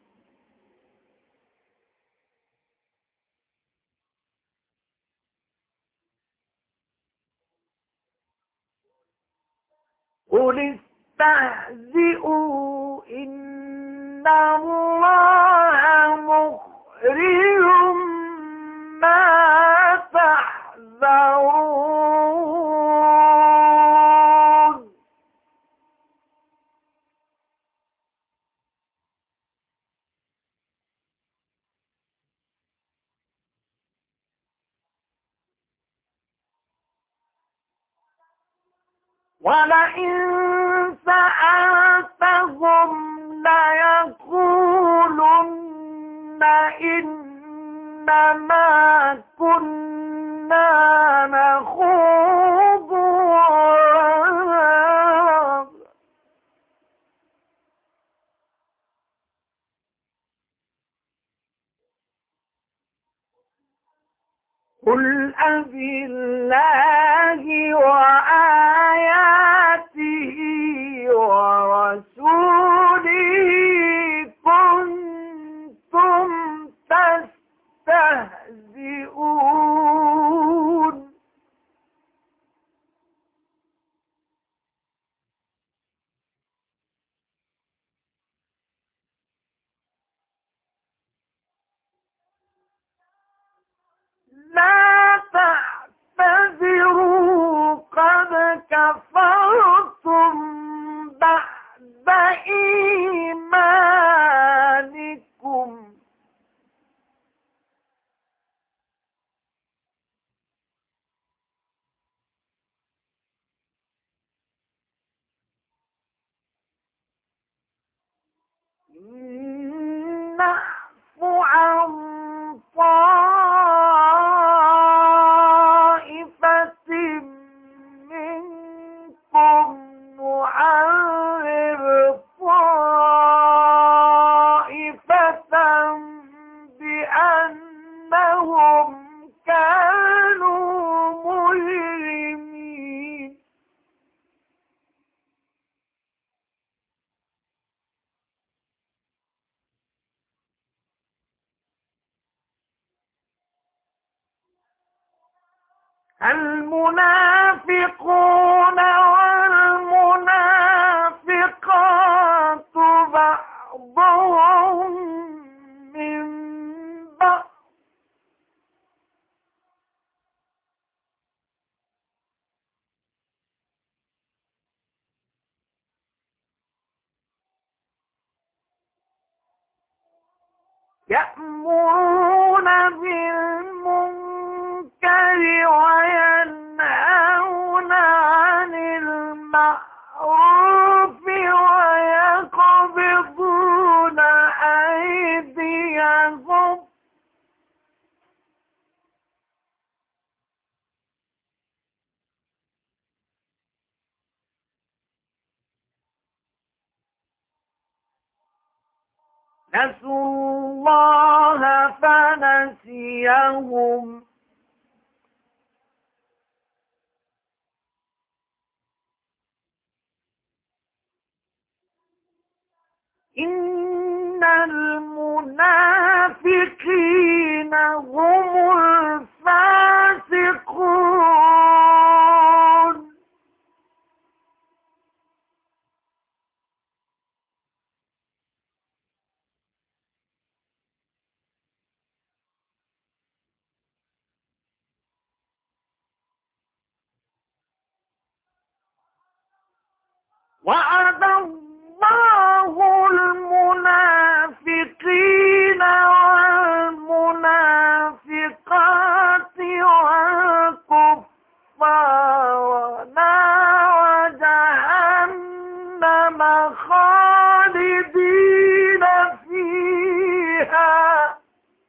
قل استهزئوا إن الله مخرج ما تحذرون ولئن سألتهم ليقولن إنما كنا نخوض ونلعب قل أبالله وآياته ورسوله كنتم تستهزئون لا تعتذروا قد كفرتم بعد إيمانكم إن نعف عن طائفة منكم نعذب طائفة بأنهم كانوا مجرمين المنافقون والمنافقات بعضهم من بعض يأمرون بالمنكر وينهون عن المعروف ويقبضون أيديهم نسوا الله فنسيهم إن المنافقين هم الفاسقون وعد الله المنافقين والمنافقات والكفار نار جهنم خالدين فيها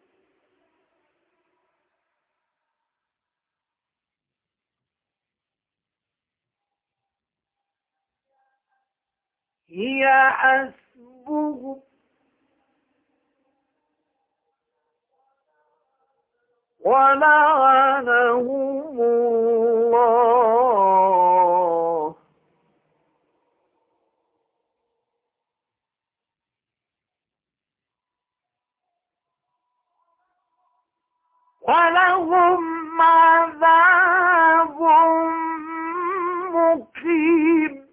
هي حسبهم ولعنهم الله ولهم عذاب مقيم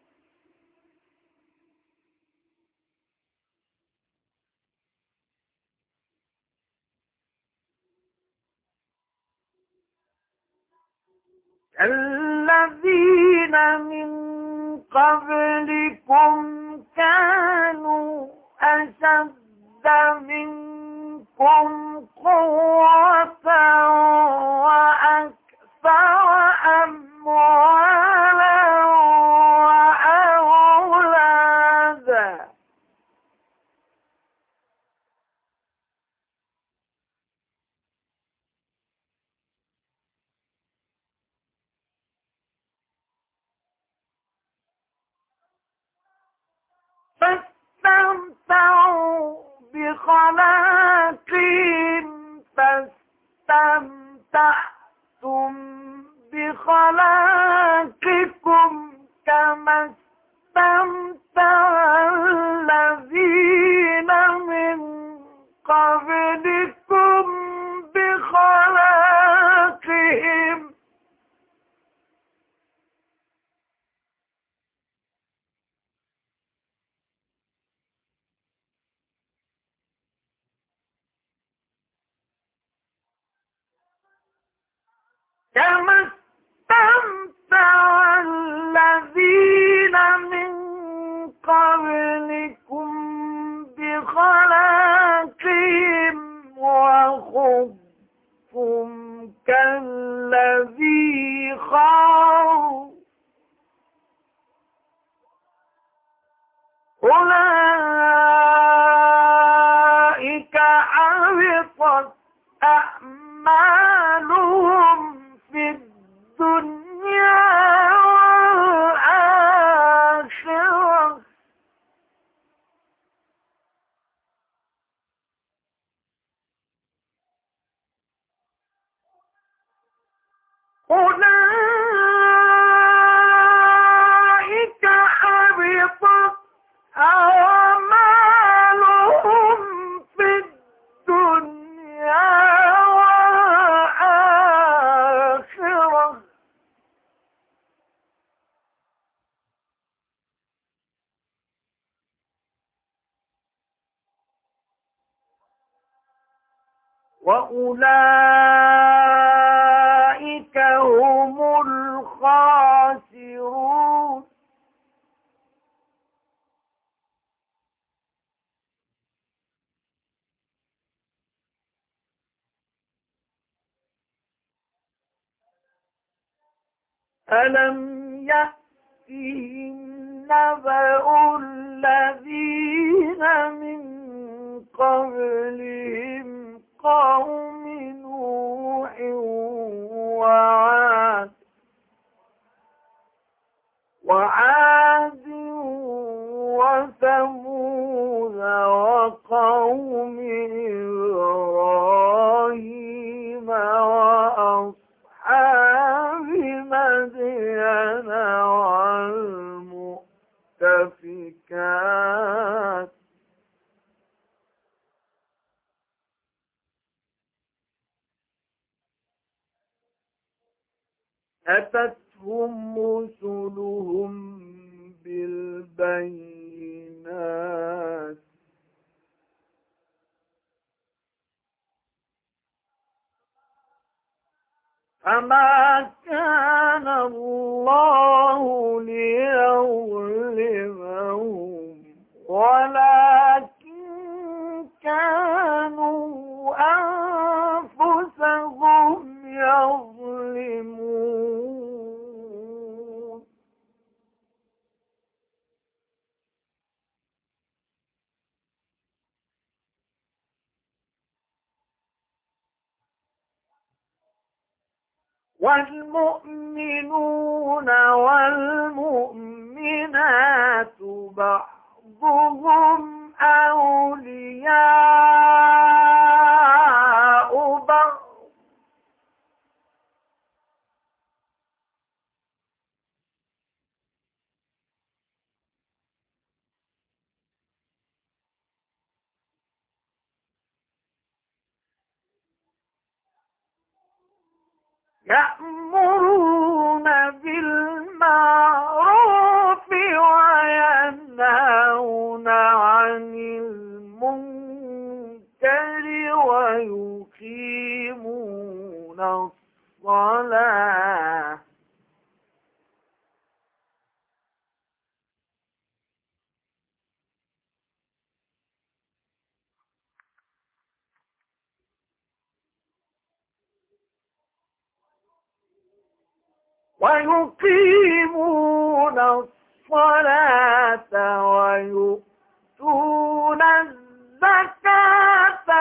الذين من قبلكم كانوا أشد منكم قوة وأكثر أموالا وأولادا فاستمتعوا بخلاقهم فاستمتعتم بخلاقكم كما استمتع الذين من قبلكم بخلاقهم كما استمتع الذين من قبلكم بخلاقهم وخضتم كالذي خاضوا أولئك حبطت أعمالهم في الدنيا والآخرة أولئك حبطت أعمالهم في الدنيا والآخرة وأولئك هم الخاسرون ألم يأتهم نبأ الذين من قبلهم قوم نوح وعاد وثمود وقوم إبراهيم وأصحاب مدين والمؤتفكات أتتهم رسلهم بالبينات فما كان الله ليظلمهم ولكن كانوا أنفسهم يظلمون والمؤمنون والمؤمنات بعضهم أولياء بعض يأمرون بالمعروف وينهون عن المنكر ويقيمون الصلاة ويؤتون الزكاة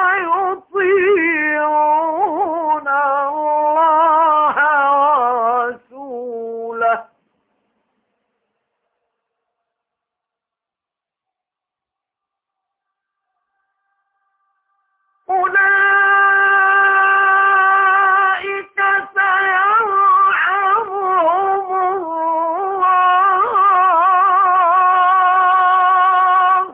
ويطيعون الله ورسوله أولئك سيرحمهم الله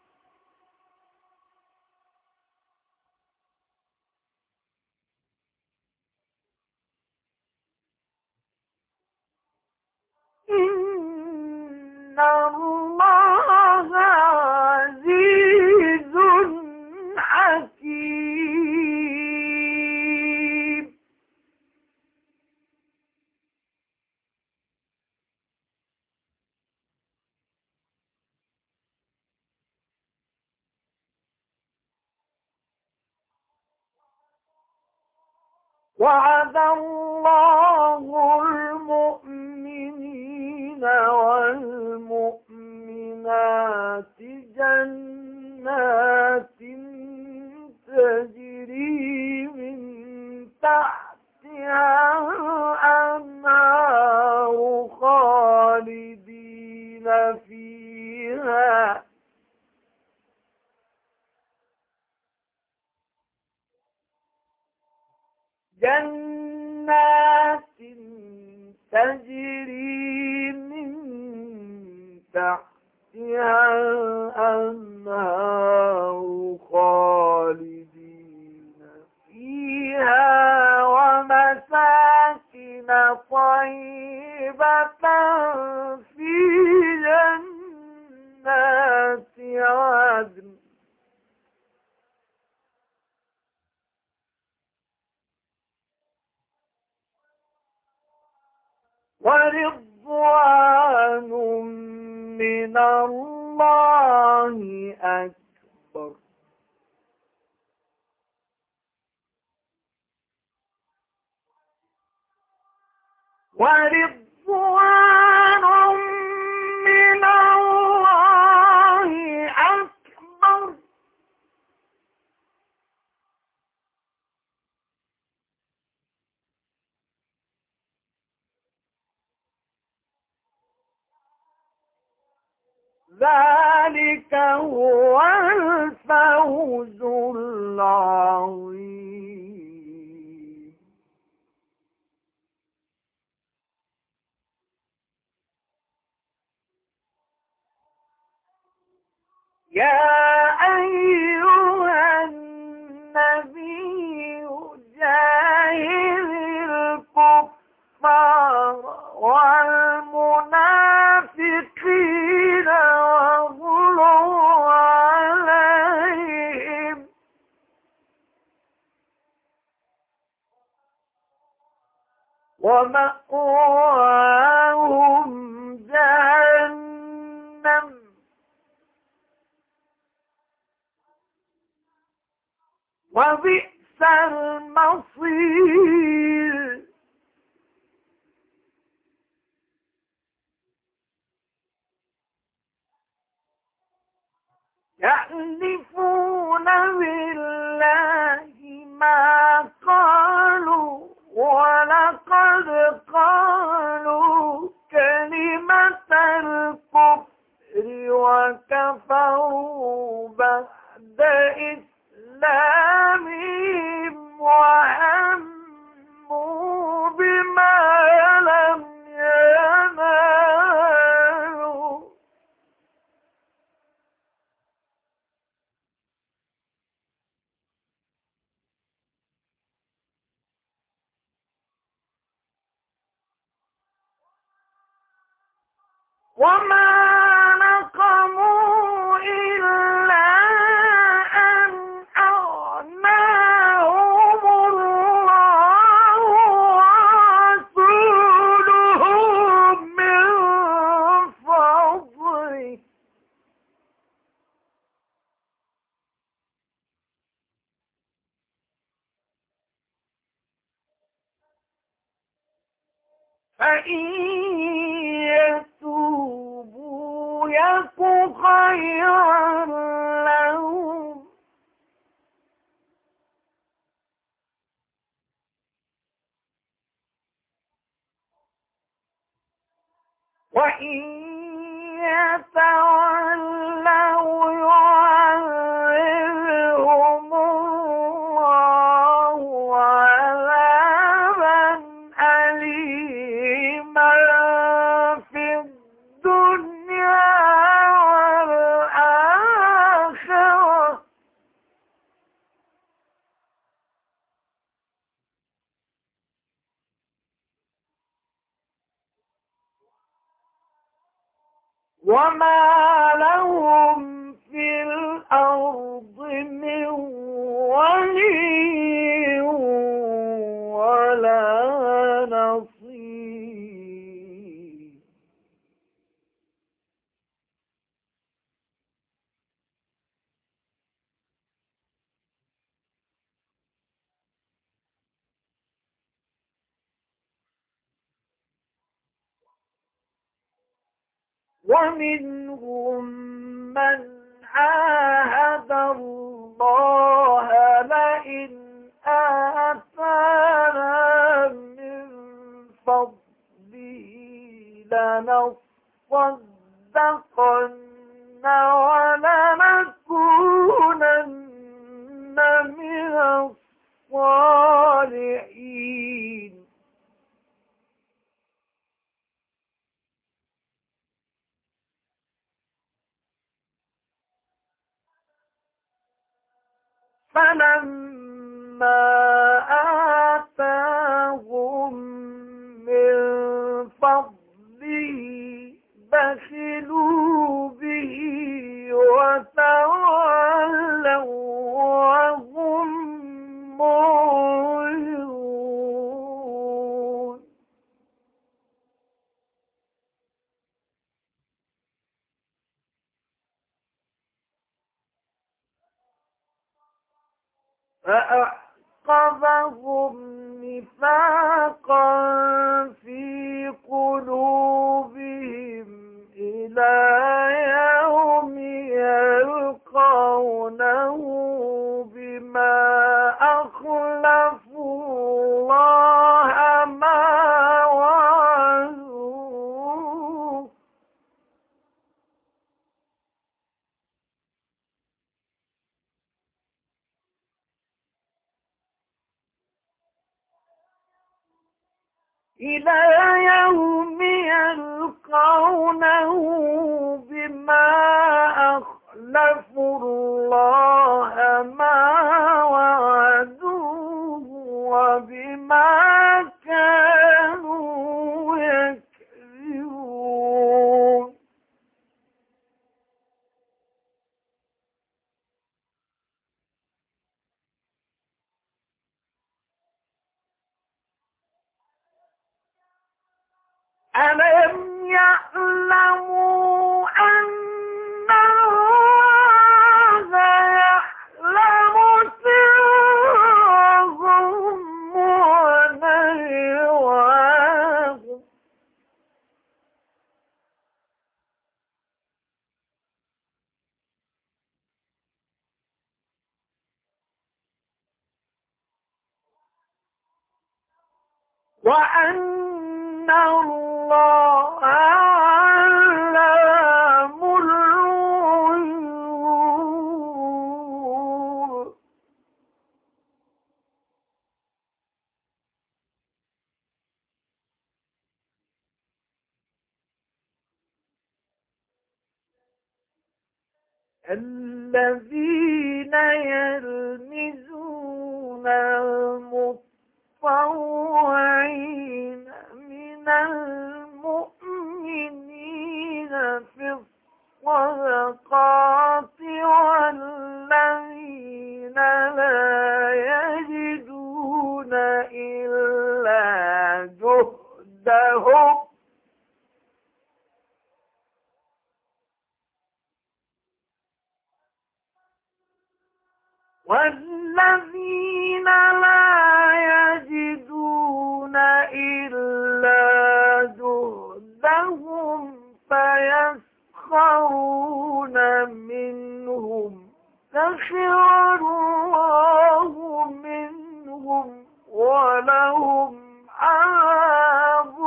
إن الله عزيز حكيم وعد الله المؤمنين والمؤمنات جنات تجري من تحتها الأنهار خالدين فيها جنات تجري من تحتها الأنهار خالدين فيها ومساكن طيبة في جنات عدن ورضوان من الله أكبر ورضوان من الله أكبر. ذلك هو الفوز العظيم. يا أيها النبي جاهد الكفار والمنافقين واغلظ عليهم ومأواهم جهنم وبئس المصير. يحلفون بالله ما قالوا ولقد قالوا كلمة الكفر وكفروا بعد إسلامهم وهموا بما لم ينالوا وما نقموا إلا أن أغناهم الله ورسوله من فضله فإن يتوبوا يك خيرا لهم وإن يتولوا يعذبهم الله عذابا أليما في الدنيا والآخرة وما لهم في الأرض من ولي ولا نصير. ومنهم من عاهد الله لئن آتانا من فضله لنصدقن ولنكونن من الصالحين. فلما آتاهم من فضله بخلوا به وتولوا وهم معرضون. فأعقبهم نفاقا في إلى يوم يلقونه بما أخلفوا الله ما وعدوه وبما كانوا يكذبون. ألم يعلموا أن الله يعلم سرهم ونجواهم وأن الله علام الغيوب. الذين يلمزون المطوعين من المؤمنين في الصدقات والذين لا يجدون إلا جهدهم فيسخرون منهم سخر الله منهم ولهم عذاب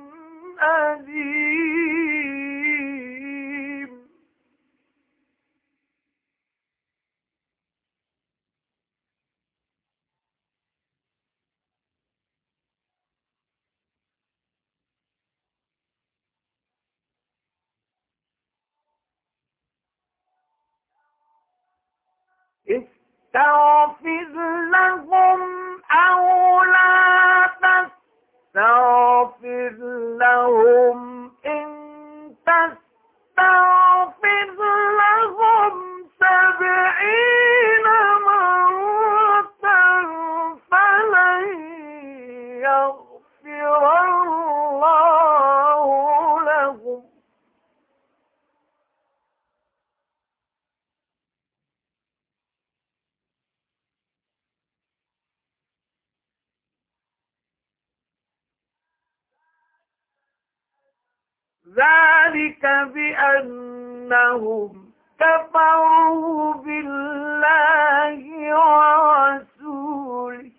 أليم. استغفر لهم أو لا تستغفر لهم إن تستغفر لهم 70 مرة فلن يغفر الله لهم. ذلك بأنهم كفروا بالله ورسوله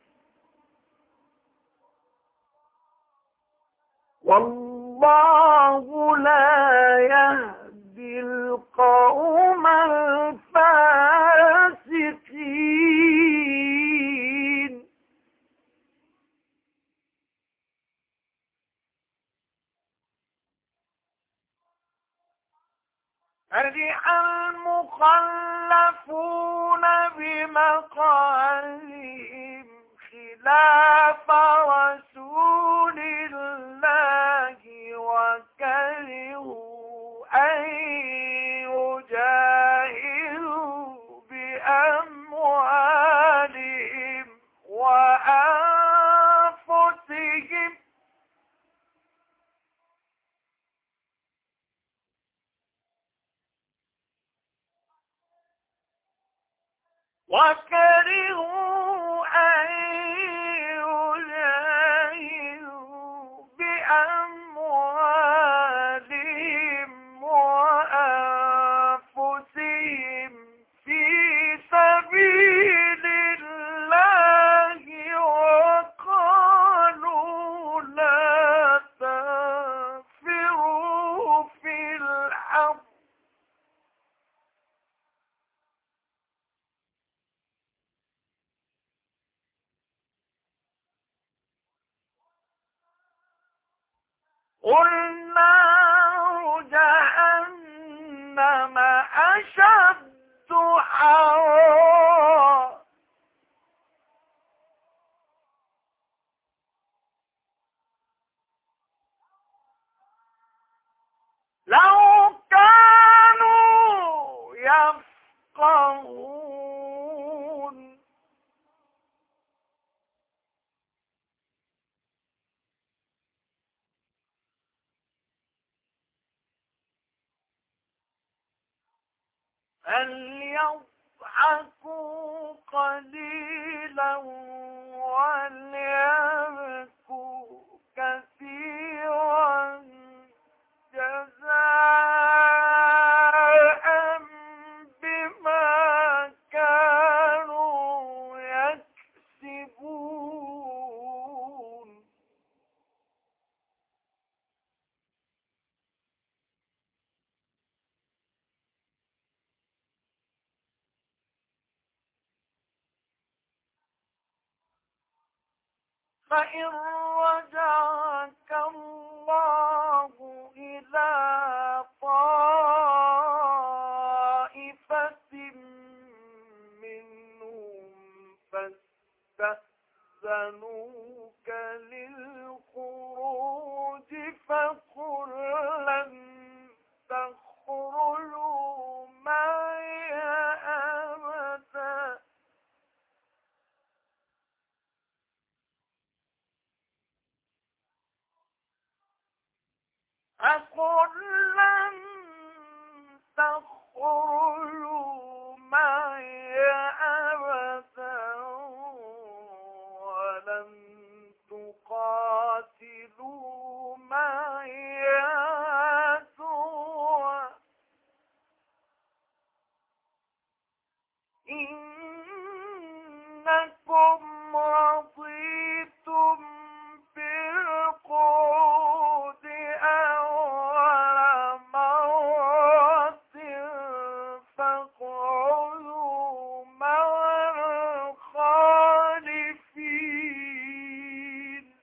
والله لا يهدي القوم الفاسقين. فرح المخلفون بمقالهم خلاف رسول الله وكرهوا أن يجاهدوا بأموالهم وأنفسهم وكرهوا أن يجاهدوا بأموالهم وأنفسهم في سبيل الله وقالوا لا تنفروا في الحرب قل نار جهنم أشد حرا لو كانوا يفقهون فليضحكوا قليلا وليبكوا كثيرا جزاء بما كانوا يكسبون فإن رجعك الله إلى طائفة منهم فاستأذنوك للخروج فقل لن تخرجوا معي أبدا أقل لن تخرجوا معي أبدا ولن تقاتلوا معي عدوا إنكم رضيتم بالقعود أول مرة فاقعدوا مع الخالفين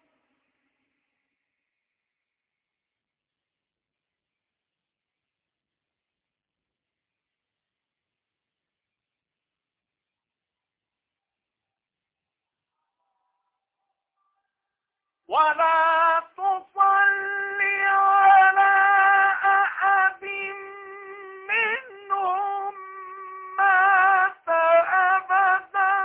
ولا تصل على أحد منهم مات أبدا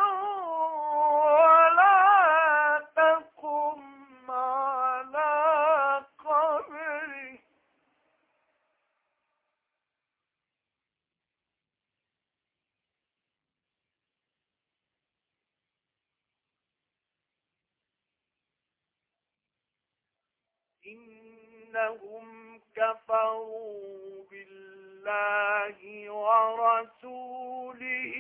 ولا تقم على قبره إنهم كفروا بالله ورسوله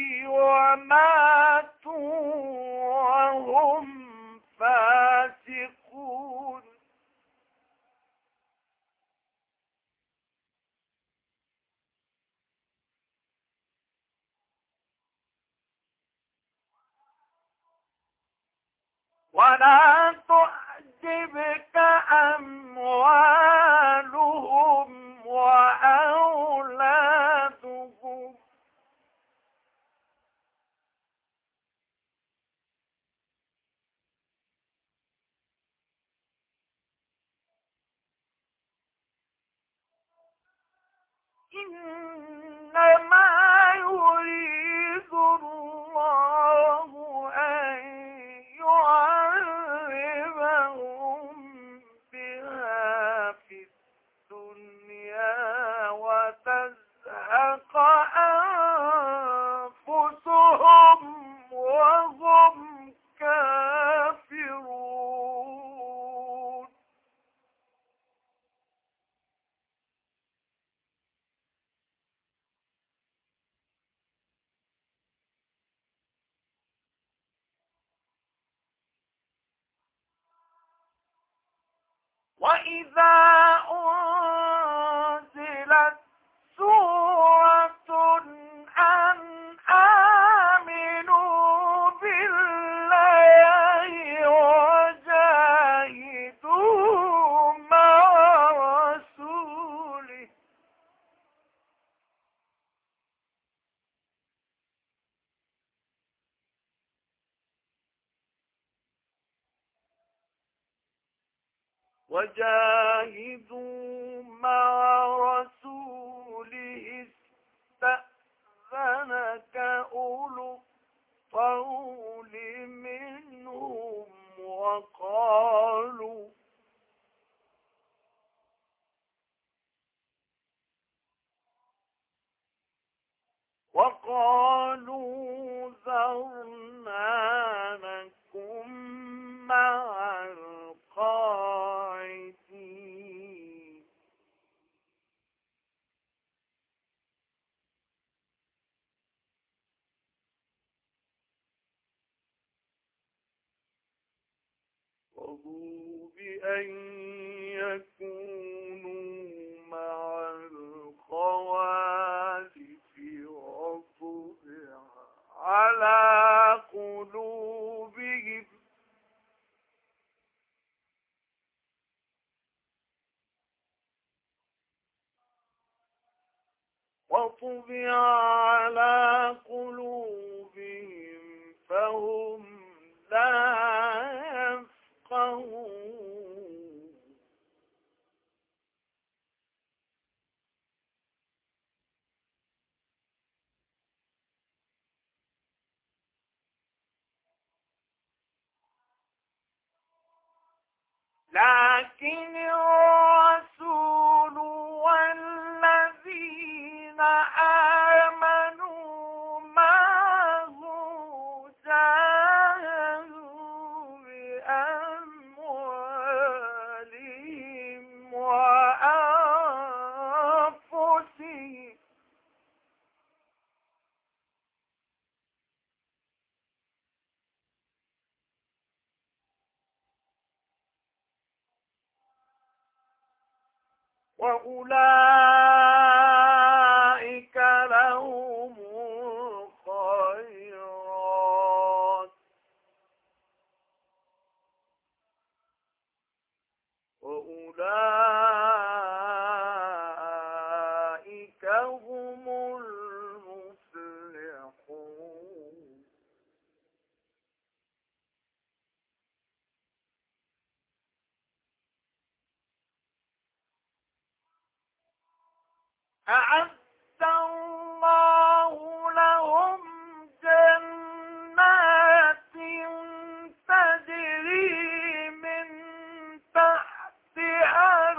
وماتوا وهم فاسقون ولا تعجبك أموالهم وأولادهم إنما يريد الله أن يعذبهم بها في الدنيا وتزهق أنفسهم وهم كافرون وإذا أنزلت سورة أن آمنوا بالله وجاهدوا مع وجاهدوا مع رسوله استأذنك أولو الطول منهم وقالوا ذرنا نكن مع القاعدين رضوا بأن يكونوا مع الخوالف وطبع على قلوبهم فهم لا يفقهون لكن الرسول والذين آمنوا معه جاهدوا بأموالهم وأنفسهم وأولئك لهم الخيرات وأولئك هم المفلحون أعد الله لهم جنات تجري من تحتها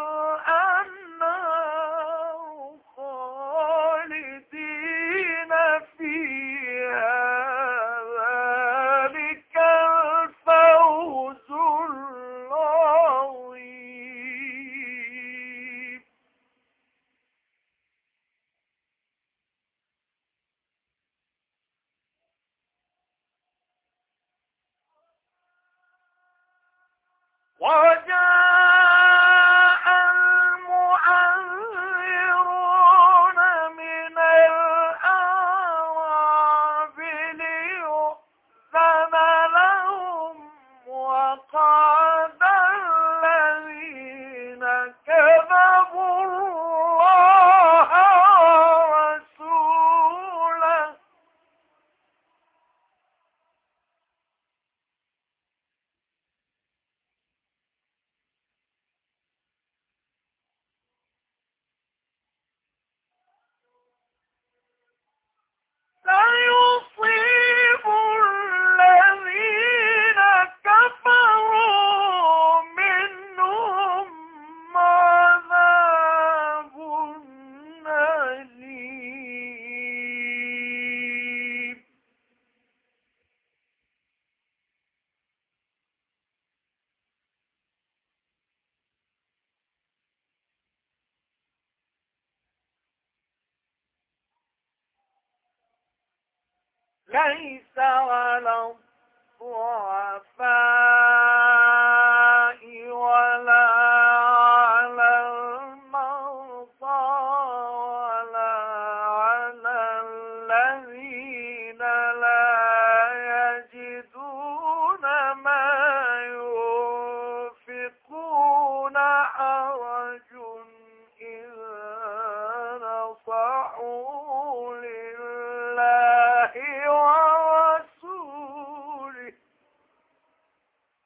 الأنهار خالدين فيها ذلك الفوز العظيم وجاء المعذرون من الأعراب ليؤذن لهم وقعد الذين كذبوا الله ورسوله سيصيب الذين كفروا منهم عذاب أليم ليس على الضعفاء ولا على المرضى ولا على الذين لا يجدون ما ينفقون حرج إذا نصحوا لله ورسوله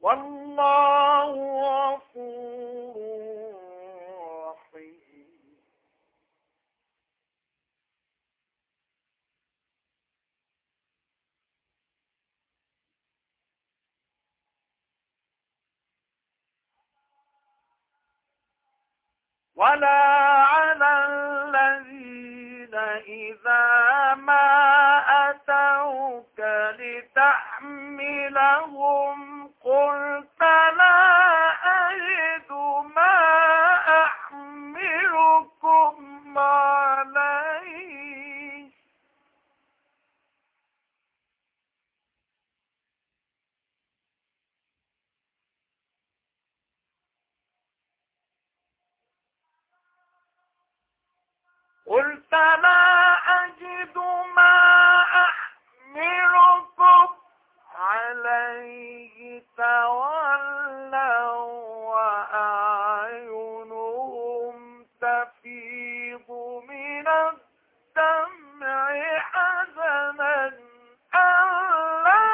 والله غفور رحيم. ولا على الذين إذا ما أتوك لتحملهم قلت لا أجد ما أحملكم عليه قلت لا أجد ما أحملكم عليه تولوا وأعينهم تفيض من الدمع حزنا ألا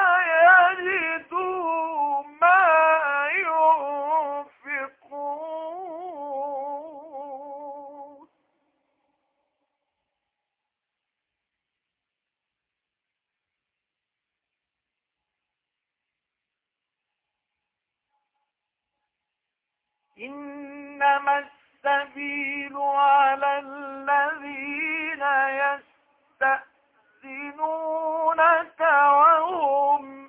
يجدوا ما ينفقون. إنما السبيل على الذين يستأذنونك وهم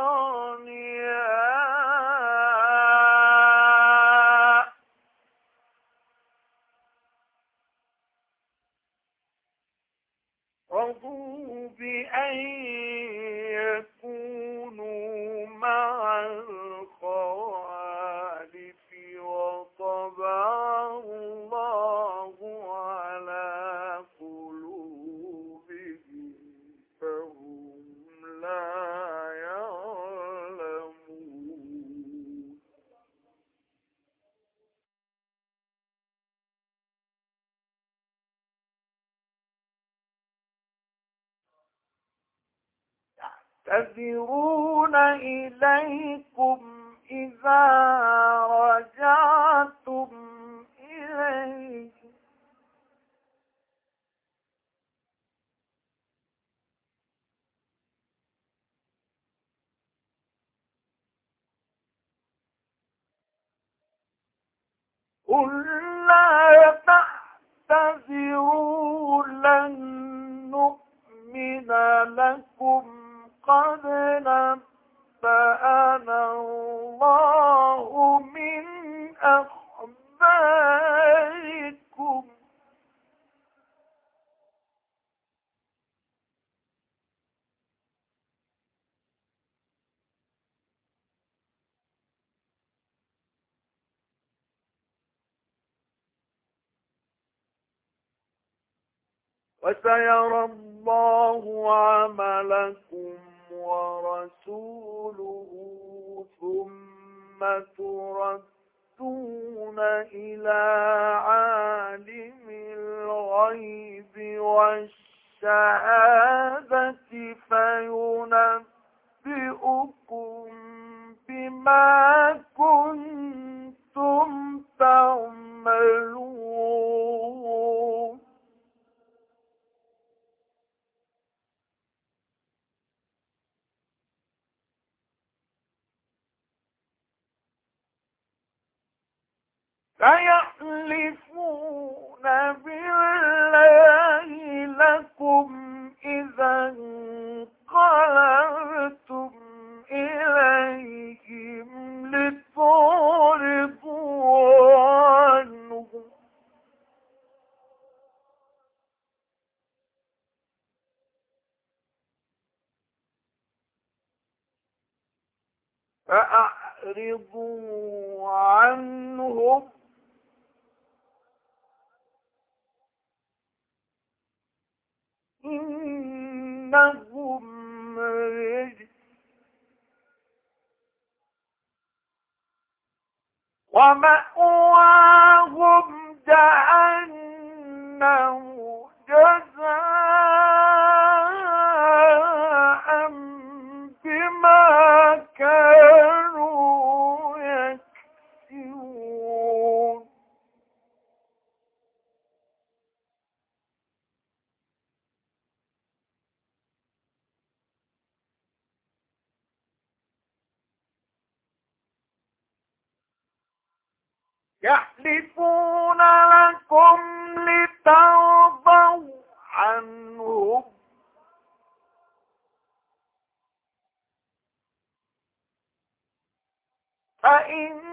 أغنياء رضوا بأن يكونوا مع الخوالف وطبع الله على قلوبهم فهم لا يعلمون. يعتذرون إليكم إذا رجعتم إليهم قل لا تعتذروا لن نؤمن لكم قد نبأنا الله من أخباركم وسيرى الله عملكم ورسوله ثم تردون إلى عالم الغيب والشهادة فينبئكم بما كنتم تعملون. فيحلفون بالله لكم إذا انقلبتم إليهم لتعرضوا عنهم فأعرضوا عنهم إنهم رجس ومأواهم جهنم جزاء بما كانوا يحلفون لكم لترضوا عنهم فإن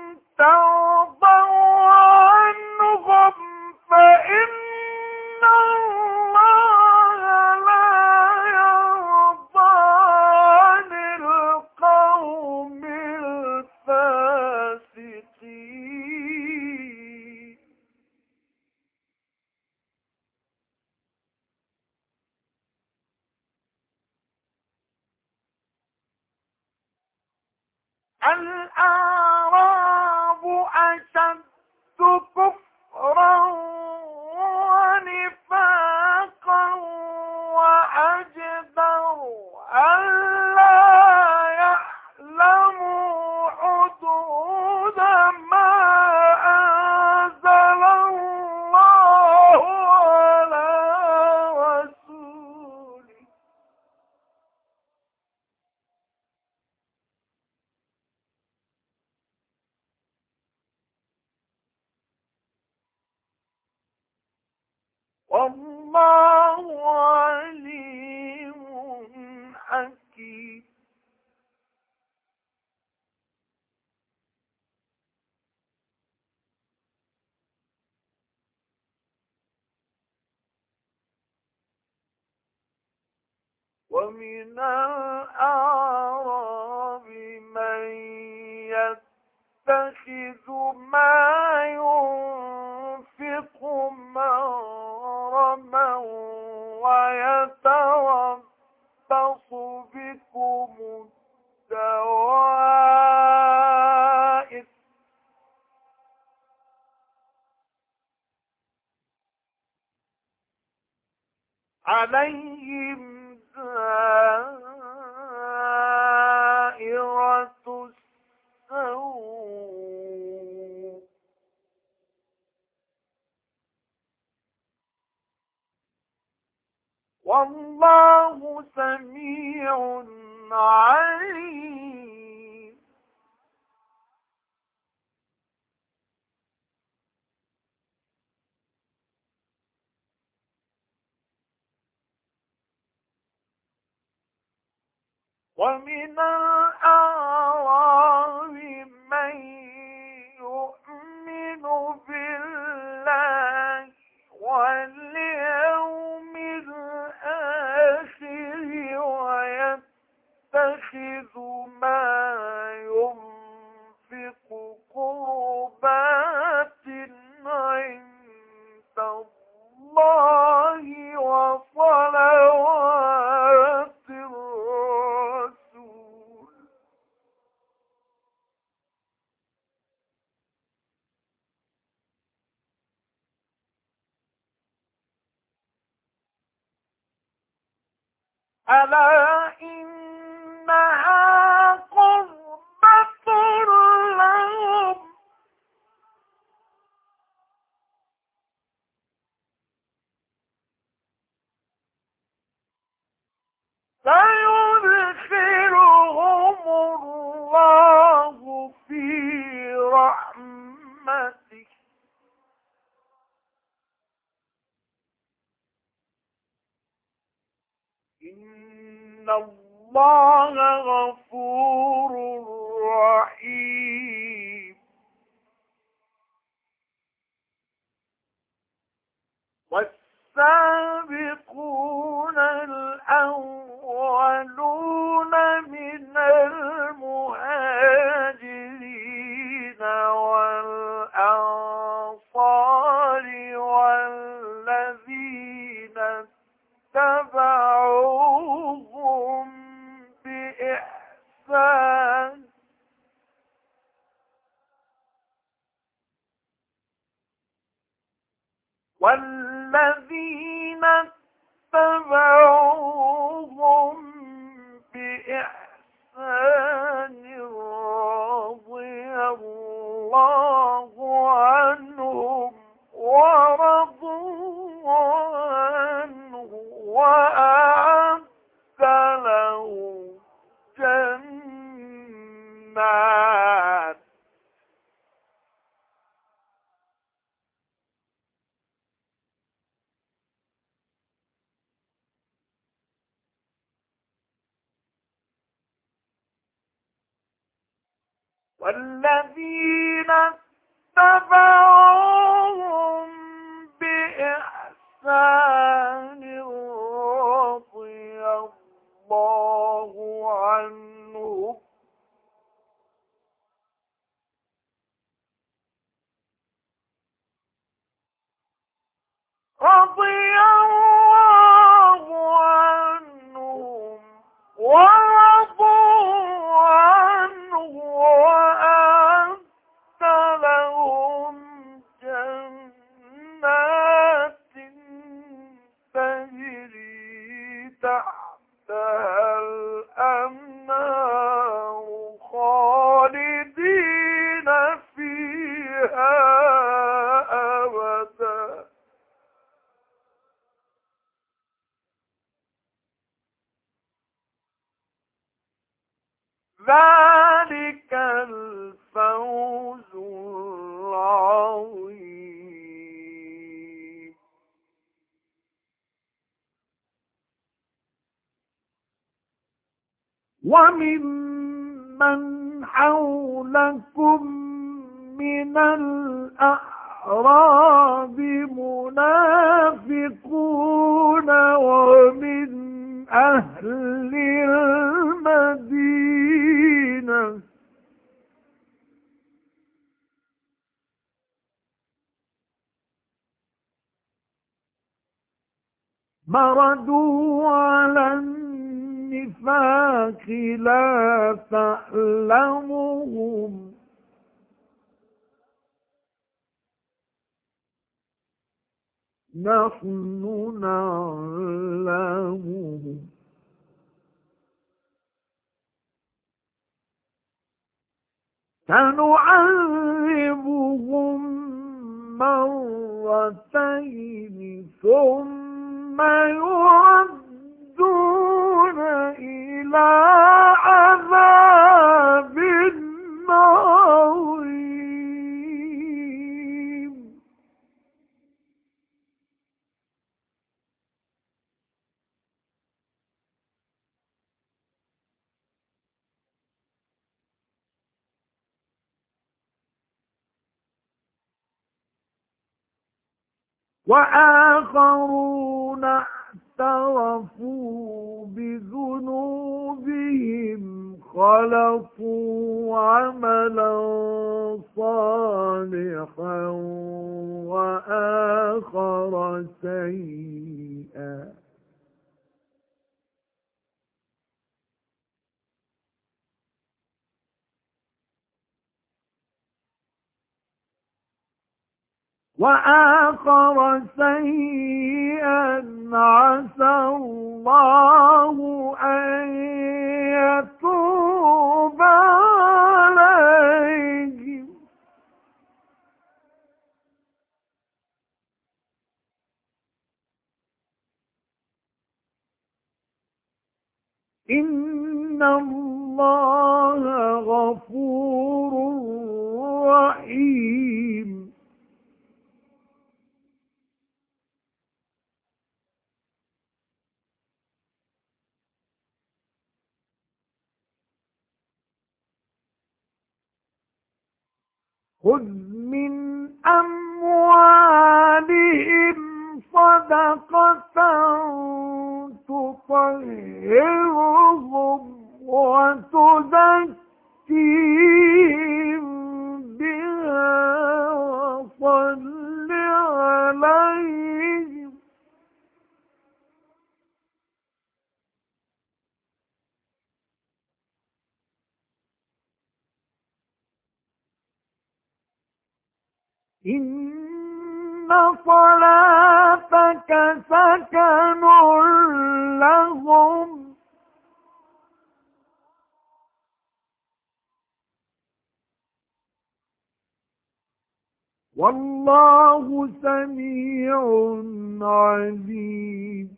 ترضوا عنهم فإن الله لا يرضى عن القوم الفاسقين. الأعراب أشد كفرا ونفاقا وأجدر ألا يعلموا حدود ما أنزل الله على رسوله. والله عليم حكيم. ومن الأعراب من يتخذ ما ينفق مغرما ويتربص بكم الدوائر عليهم دائرة السوء والله سميع عليم. ومن الأعراب من يؤمن بالله واليوم الآخر ويتخذ ما ينفق قربات عند الله وصلوات الرسول. ألا إنها قربة لهم سيدخلهم الله في رحمته إن الله غفور رحيم. والسابقون الأولون من المهاجرين والأنصار والذين اتبعوهم بإحسان والذين والذين اتبعوهم بإحسان رضي الله عنهم ورضوا عنه وأعد لهم جنات تجري تحتها الأنهار خالدين فيها أبدا ذلك الفوز العظيم. وممن حولكم من الأعراب منافقون ومن أهل المدينة مردوا على النفاق لا تعلمهم نحن نعلمهم سنعذبهم مرتين ثم يردون إلى عذاب عظيم. وآخرون اعترفوا بذنوبهم خلقوا عملا صالحا وآخر سيئا عسى الله أن يتوب عليهم إن الله غفور رحيم. خذ من أموالهم صدقة تطهرهم وتزكيهم بها وصل عليهم إن صلاتك سكن لهم والله سميع عليم.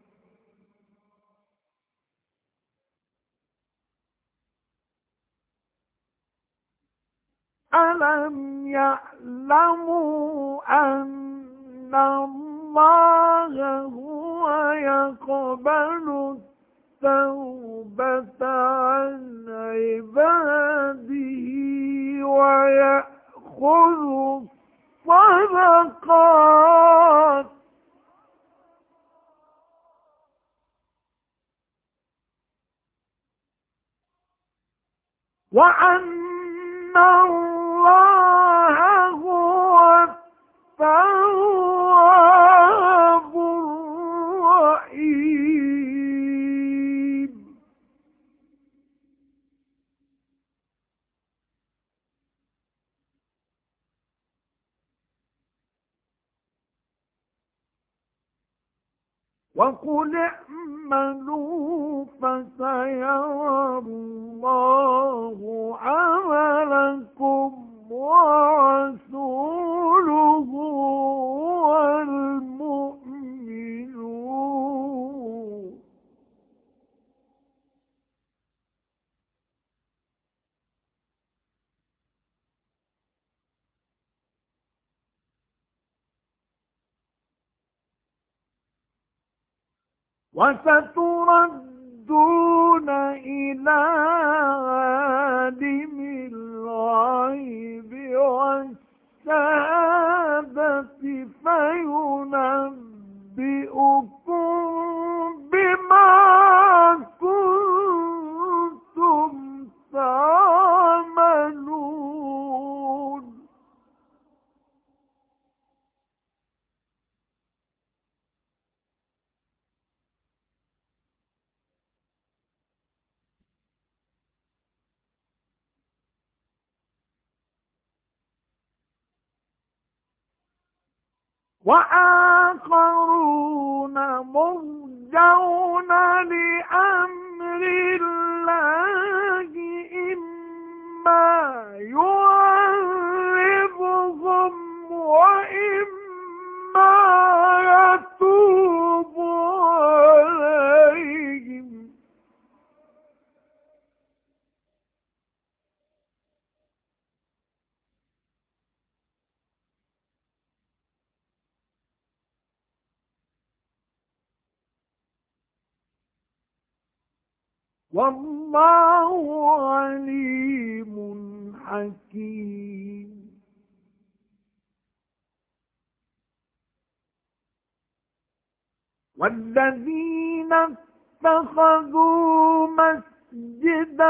ألم يعلموا أن الله هو يقبل التوبة عن عباده ويأخذ الصدقات وأن الله هو التواب الرحيم. وقل اعملوا فسيرى الله عملكم ورسوله والمؤمنون. وستردون إلى عالم الغيب والشهادة فينبئكم بما كنتم تعملون. وآخرون مرجون لأمر الله إما يعذبهم وإما يتوب عليهم. والله عليم حكيم. والذين اتخذوا مسجدا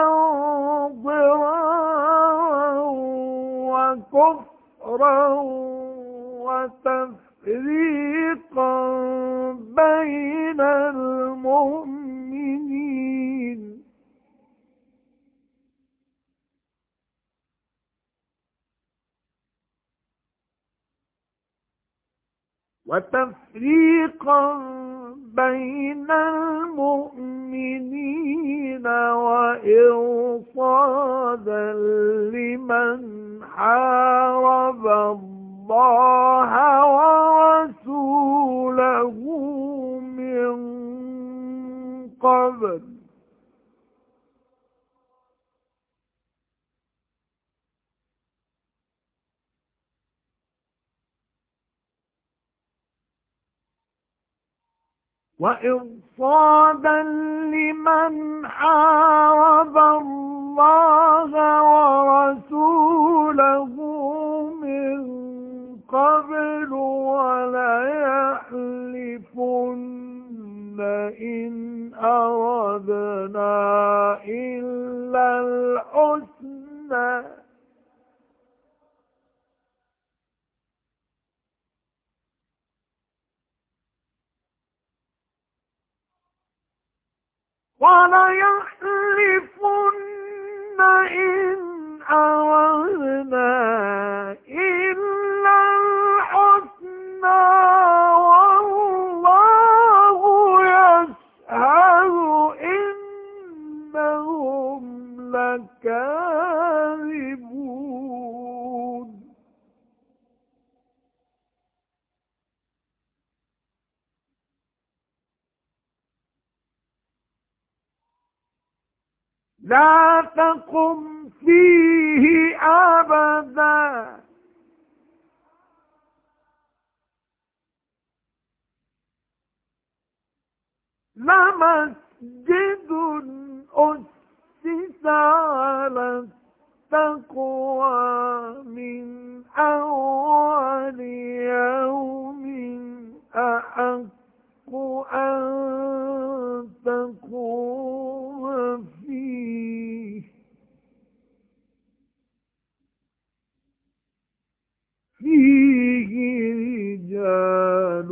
ضرارا وكفرا وتفريقا بين المؤمنين وإرصادا لمن حارب الله ورسوله من قبل. وإرصادا لمن حارب الله ورسوله من قبل وليحلفن إن أردنا إلا الحسنى وليحلفن إن أردنا إلا الحسنى والله يشهد إنهم لكاذبون. لا تقم فيه أبدا لمسجد أسس على التقوى من أول يوم أحق أن تقوم فيه رجال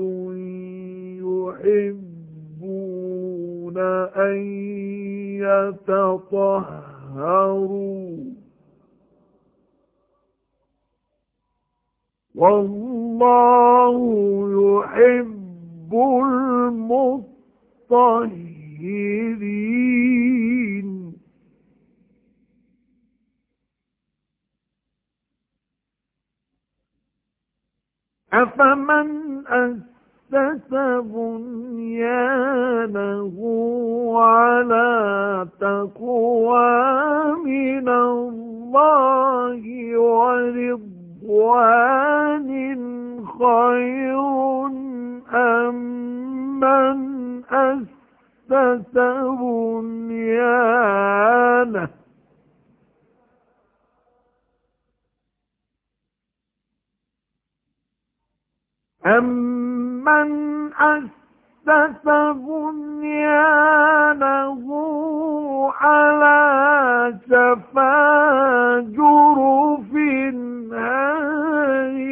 يحبون أن يتطهروا والله يحب المطهرين أفمن أسس بنيانه على تقوى من الله ورضوان خير أم من أسس بنيانه أَمَّنْ أَسَّسَ بُنْيَانَهُ عَلَى شَفَا جُرُفٍ هَارٍ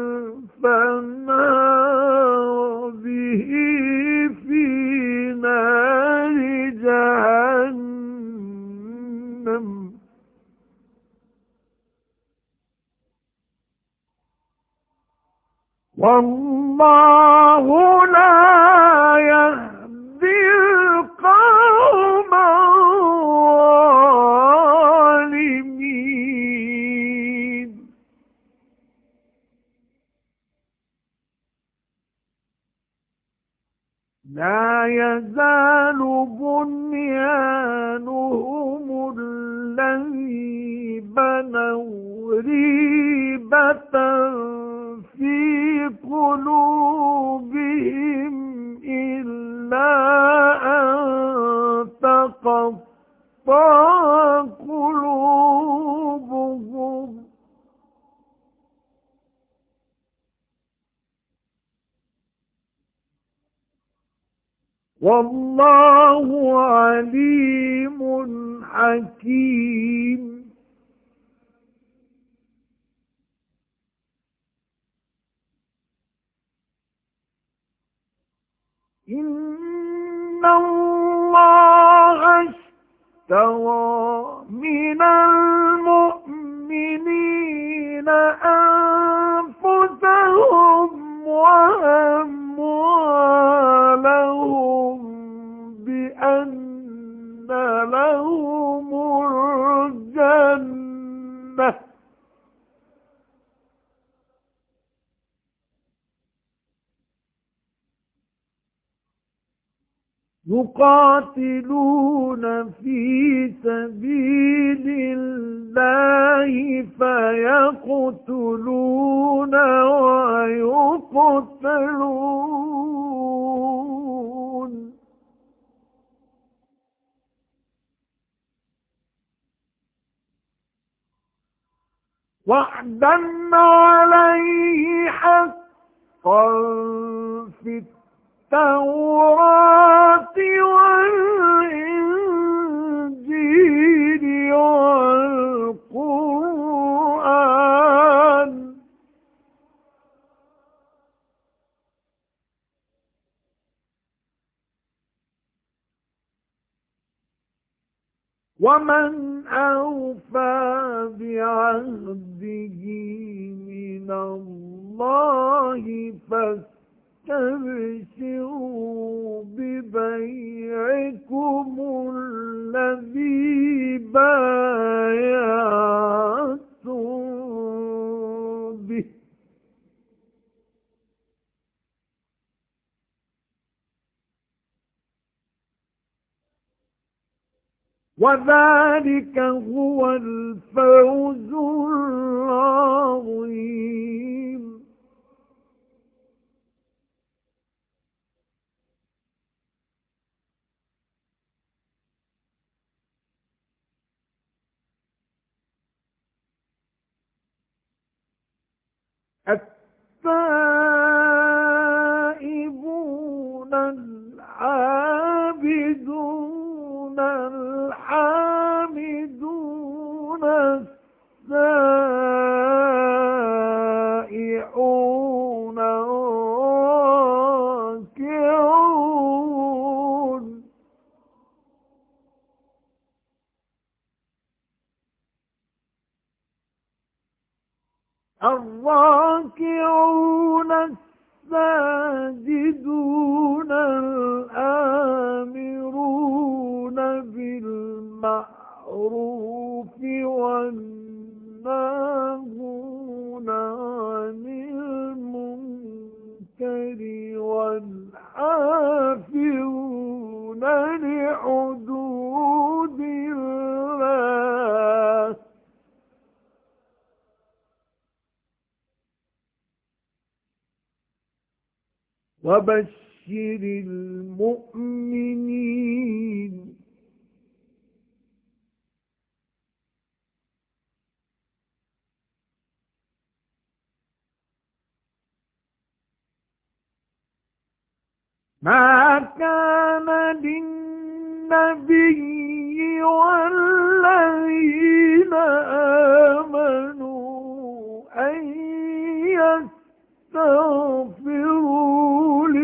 فَانْهَارَ بِهِ فِي نَارِ جَهَنَّمَ والله لا يهدي القوم الظالمين لا يزال بنيانهم الذي بنوا ريبة في قلوبهم إلا أن تقطع قلوبهم والله عليم حكيم إن الله اشترى من المؤمنين أنفسهم وأموالهم بأن لهم الجنة يقاتلون في سبيل الله فيقتلون ويقتلون وعدا عليه حقا في التوراة والإنجيل والقرآن ومن أوفى بعهده من الله فاستبشروا ببيعكم الذي بايعتم به وذلك هو الفوز العظيم التائبون العابدون الحامدون السائحون الراكعون الساجدون الآمرون بالمعروف والناهون عن المنكر والحافظون لحدود الله وبشر المؤمنين ما كان للنبي والذين آمنوا أن يستغفروا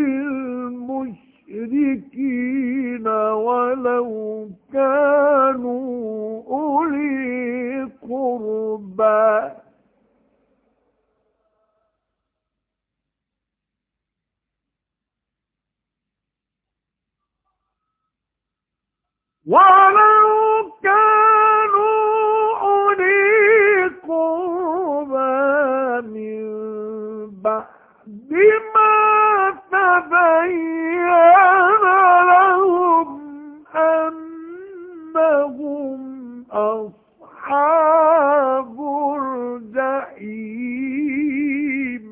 للمشركين ولو كانوا أولي قربى ولو كانوا أولي قربى من بعد ما تبين لهم أنهم أصحاب الجحيم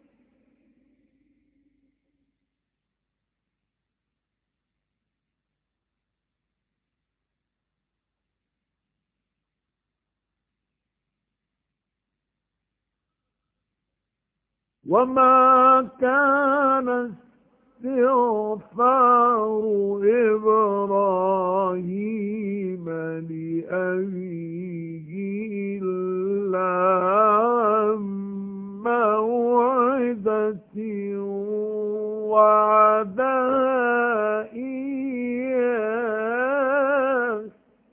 وما كان استغفار إبراهيم لأبيه إلا عن موعدة وعدها إياه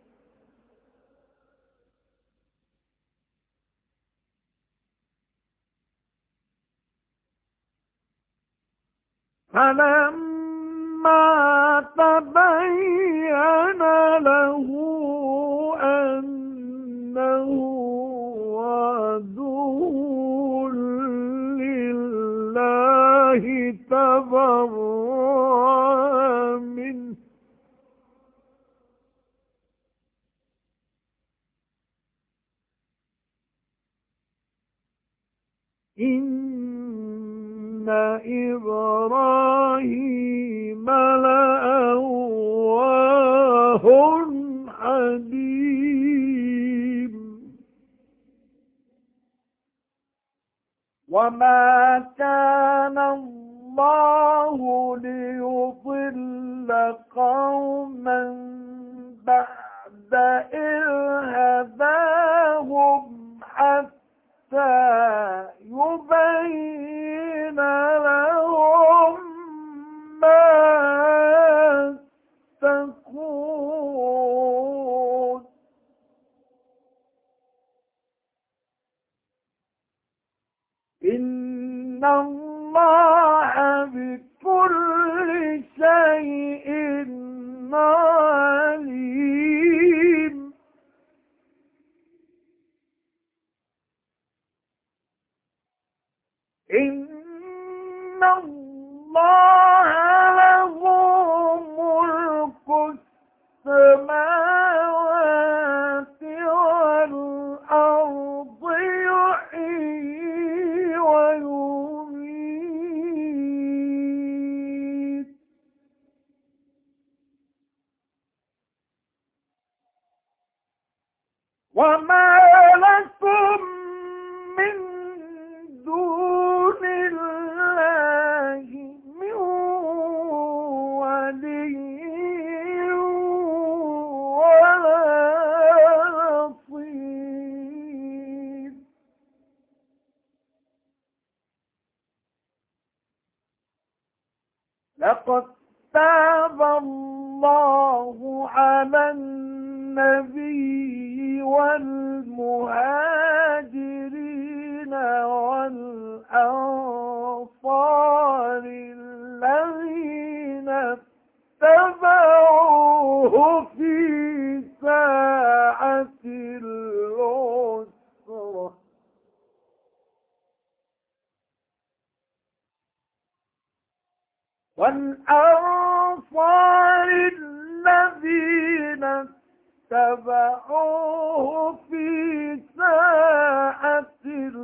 فلما تبين له أنه عدو لله تبرأ منه إن إبراهيم لأواه حليم وما كان الله ليضل قوما بعد إذ هداهم حتى يبين لهم ما تكون إن الله بكل شيء عليم إن الله له ملك السماوات والأرض يحيي ويميت وما لكم من دون تاب الله على النبي والمهاجرين والأنصار الذين اتبعوه في ساعة العسرة والأنصار الذين اتبعوه في ساعة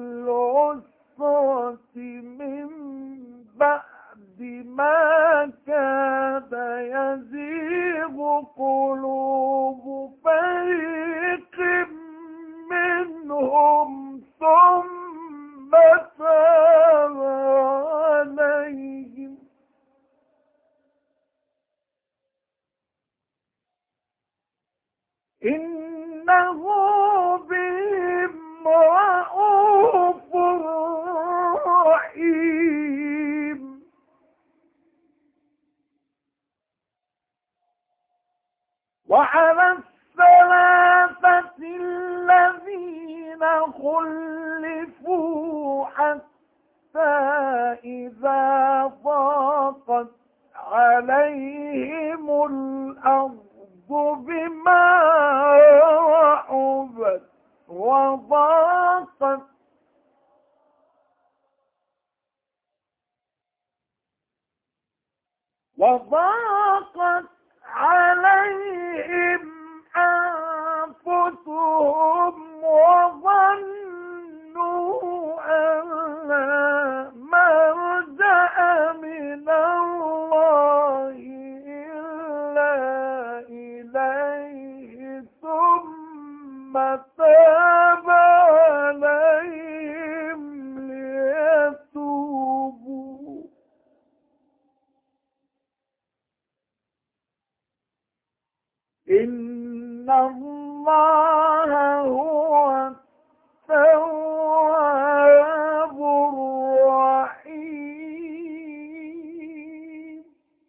العسرة من بعد ما كاد يزيغ قلوب فريق منهم ثم تاب عليهم إنه بهم رءوف رحيم وعلى الثلاثة الذين خلفوا حتى إذا ضاقت عليهم الأرض بما رحبت وضاقت عليهم أنفسهم وظنوا أن لا ملجأ من الله إلا إليه ثم تاب عليهم ليتوبوا إن الله هو التواب الرحيم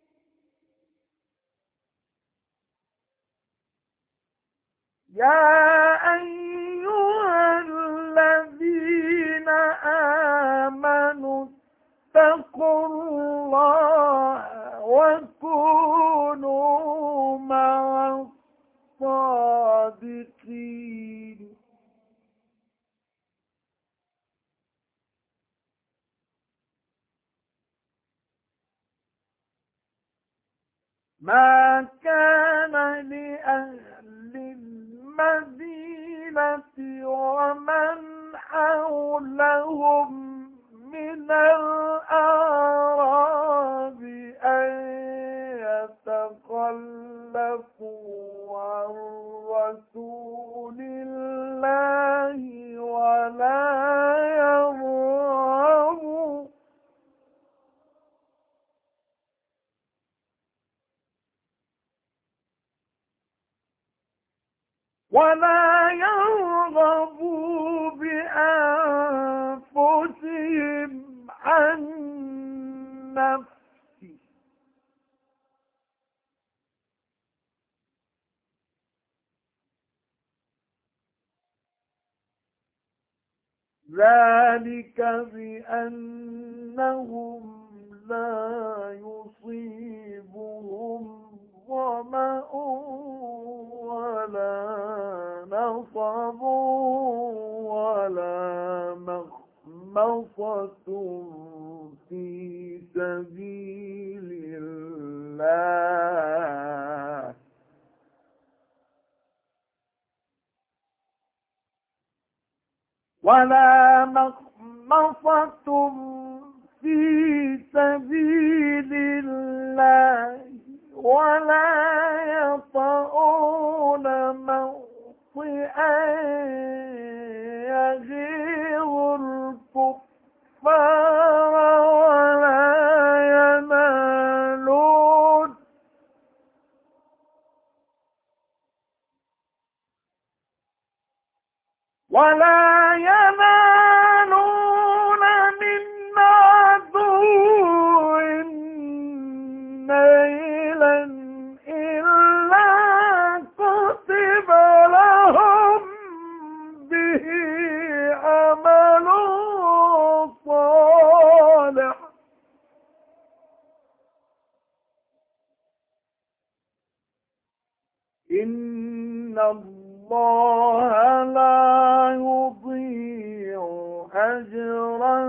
يا أيها الذين آمنوا اتقوا الله وكونوا مع الصادقين ما كان لأهل المدينة ومن حولهم من الأعراب أن يتخلفوا عن رسول الله ولا يرغبوا بأنفسهم عن نفسه ذلك بأنهم لا يصيبهم ظمأ ولا نصب ولا مخمصة في سبيل الله ولا مخمصة في سبيل الله ولا يطؤون موطئا يغيظ الكفار ولا ينالون من عدو نيلا إن الله لا يضيع أجر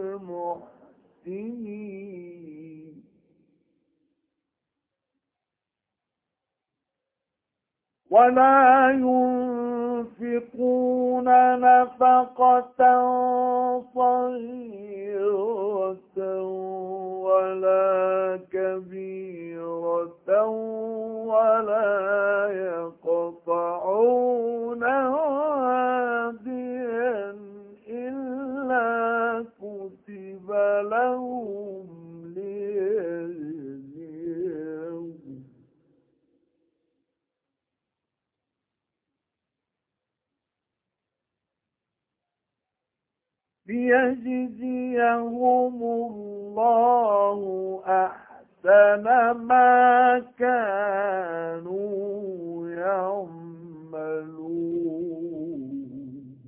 المحسنين ولا ينفقون نفقة صغيرة ولا كبيرة ولا يقطعون واديا إلا كتب لهم ليجزيهم الله أحسن ما كانوا يعملون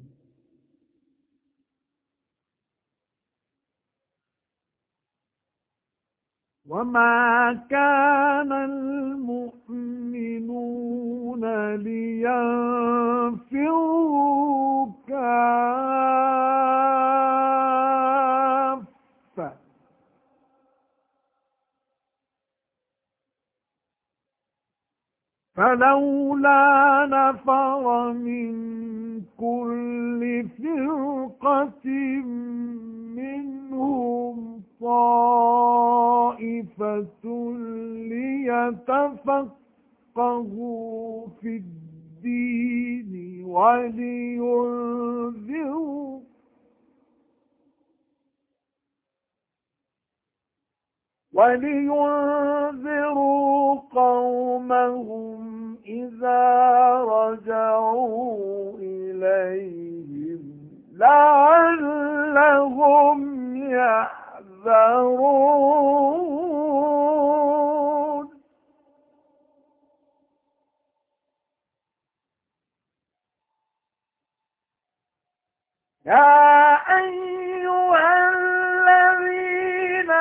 وما كان المؤمنون لينفروا كافة فلولا نفر من كل فرقة منهم طائفة ليتفقهوا في الدين ولينذروا قومهم إذا رجعوا إليهم لعلهم يحذرون يا أيها الذين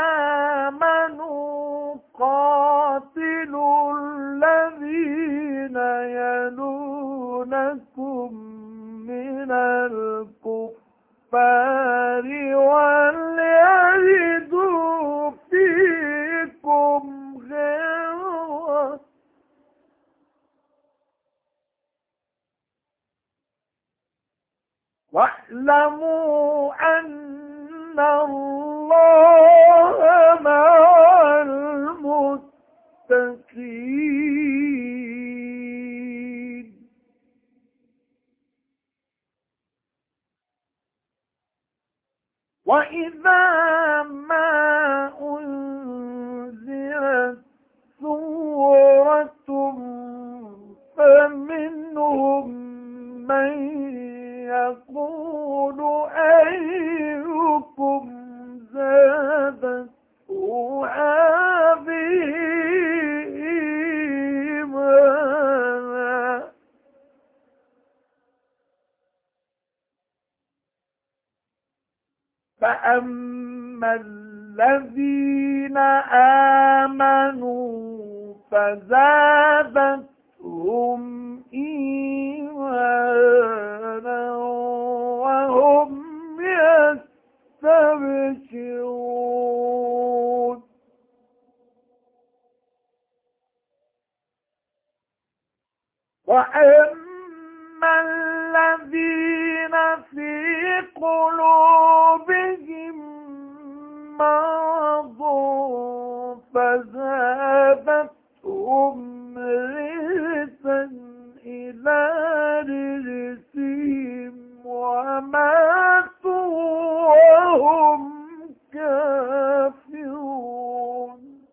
آمنوا قاتلوا الذين يلونكم من الكفار وليجدوا فيكم غلظة واعلموا أن الله مع المتقين وإذا ما أنزلت سورة فمنهم من يقول أيكم زادته هذه إيمانا فأما الذين آمنوا فزادتهم إيمانا وهم يستبشرون وأما الذين في قلوبهم مرض فزادتهم رجسا إلى رجسهم وماتوا وهم كافرون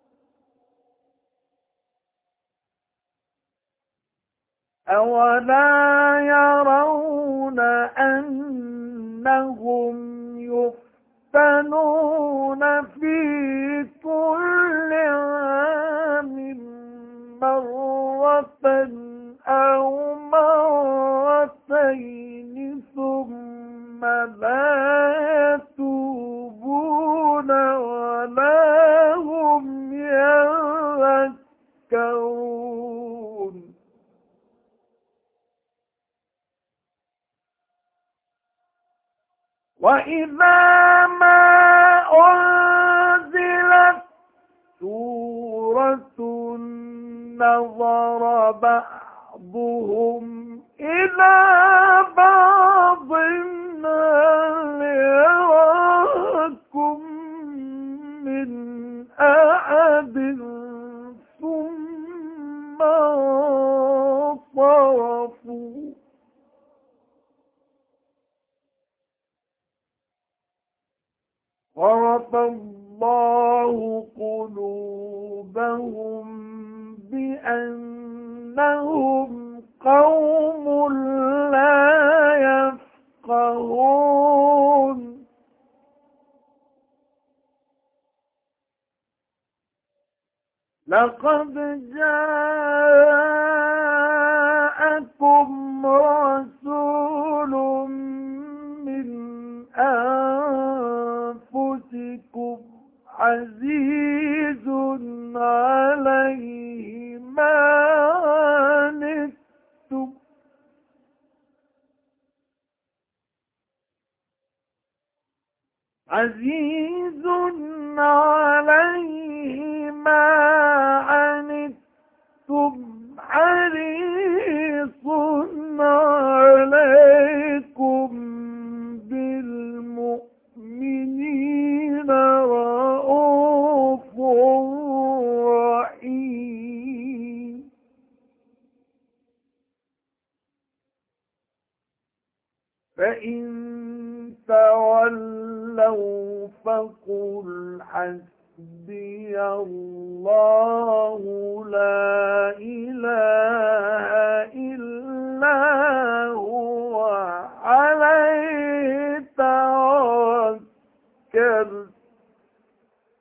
أولا يرون أنهم يفتنون في كل عام مرة أو مرتين ثم لا يتوبون ولا هم يذكرون وإذا ما أنزلت سورة نظر بعضهم إلى بعض هل يراكم من أحد ثم انصرفوا صرف الله قلوبهم بأنهم قوم لا يفقهون لقد جاءكم رسول من أنفسكم عزيز عليه ما عنتم عزيز عليه ما عنتم حريص عليكم بالمؤمنين رءوف رحيم فإن تولوا فقل حسبي الله لا إله إلا هو عليه توكلت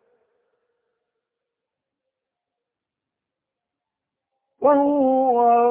وهو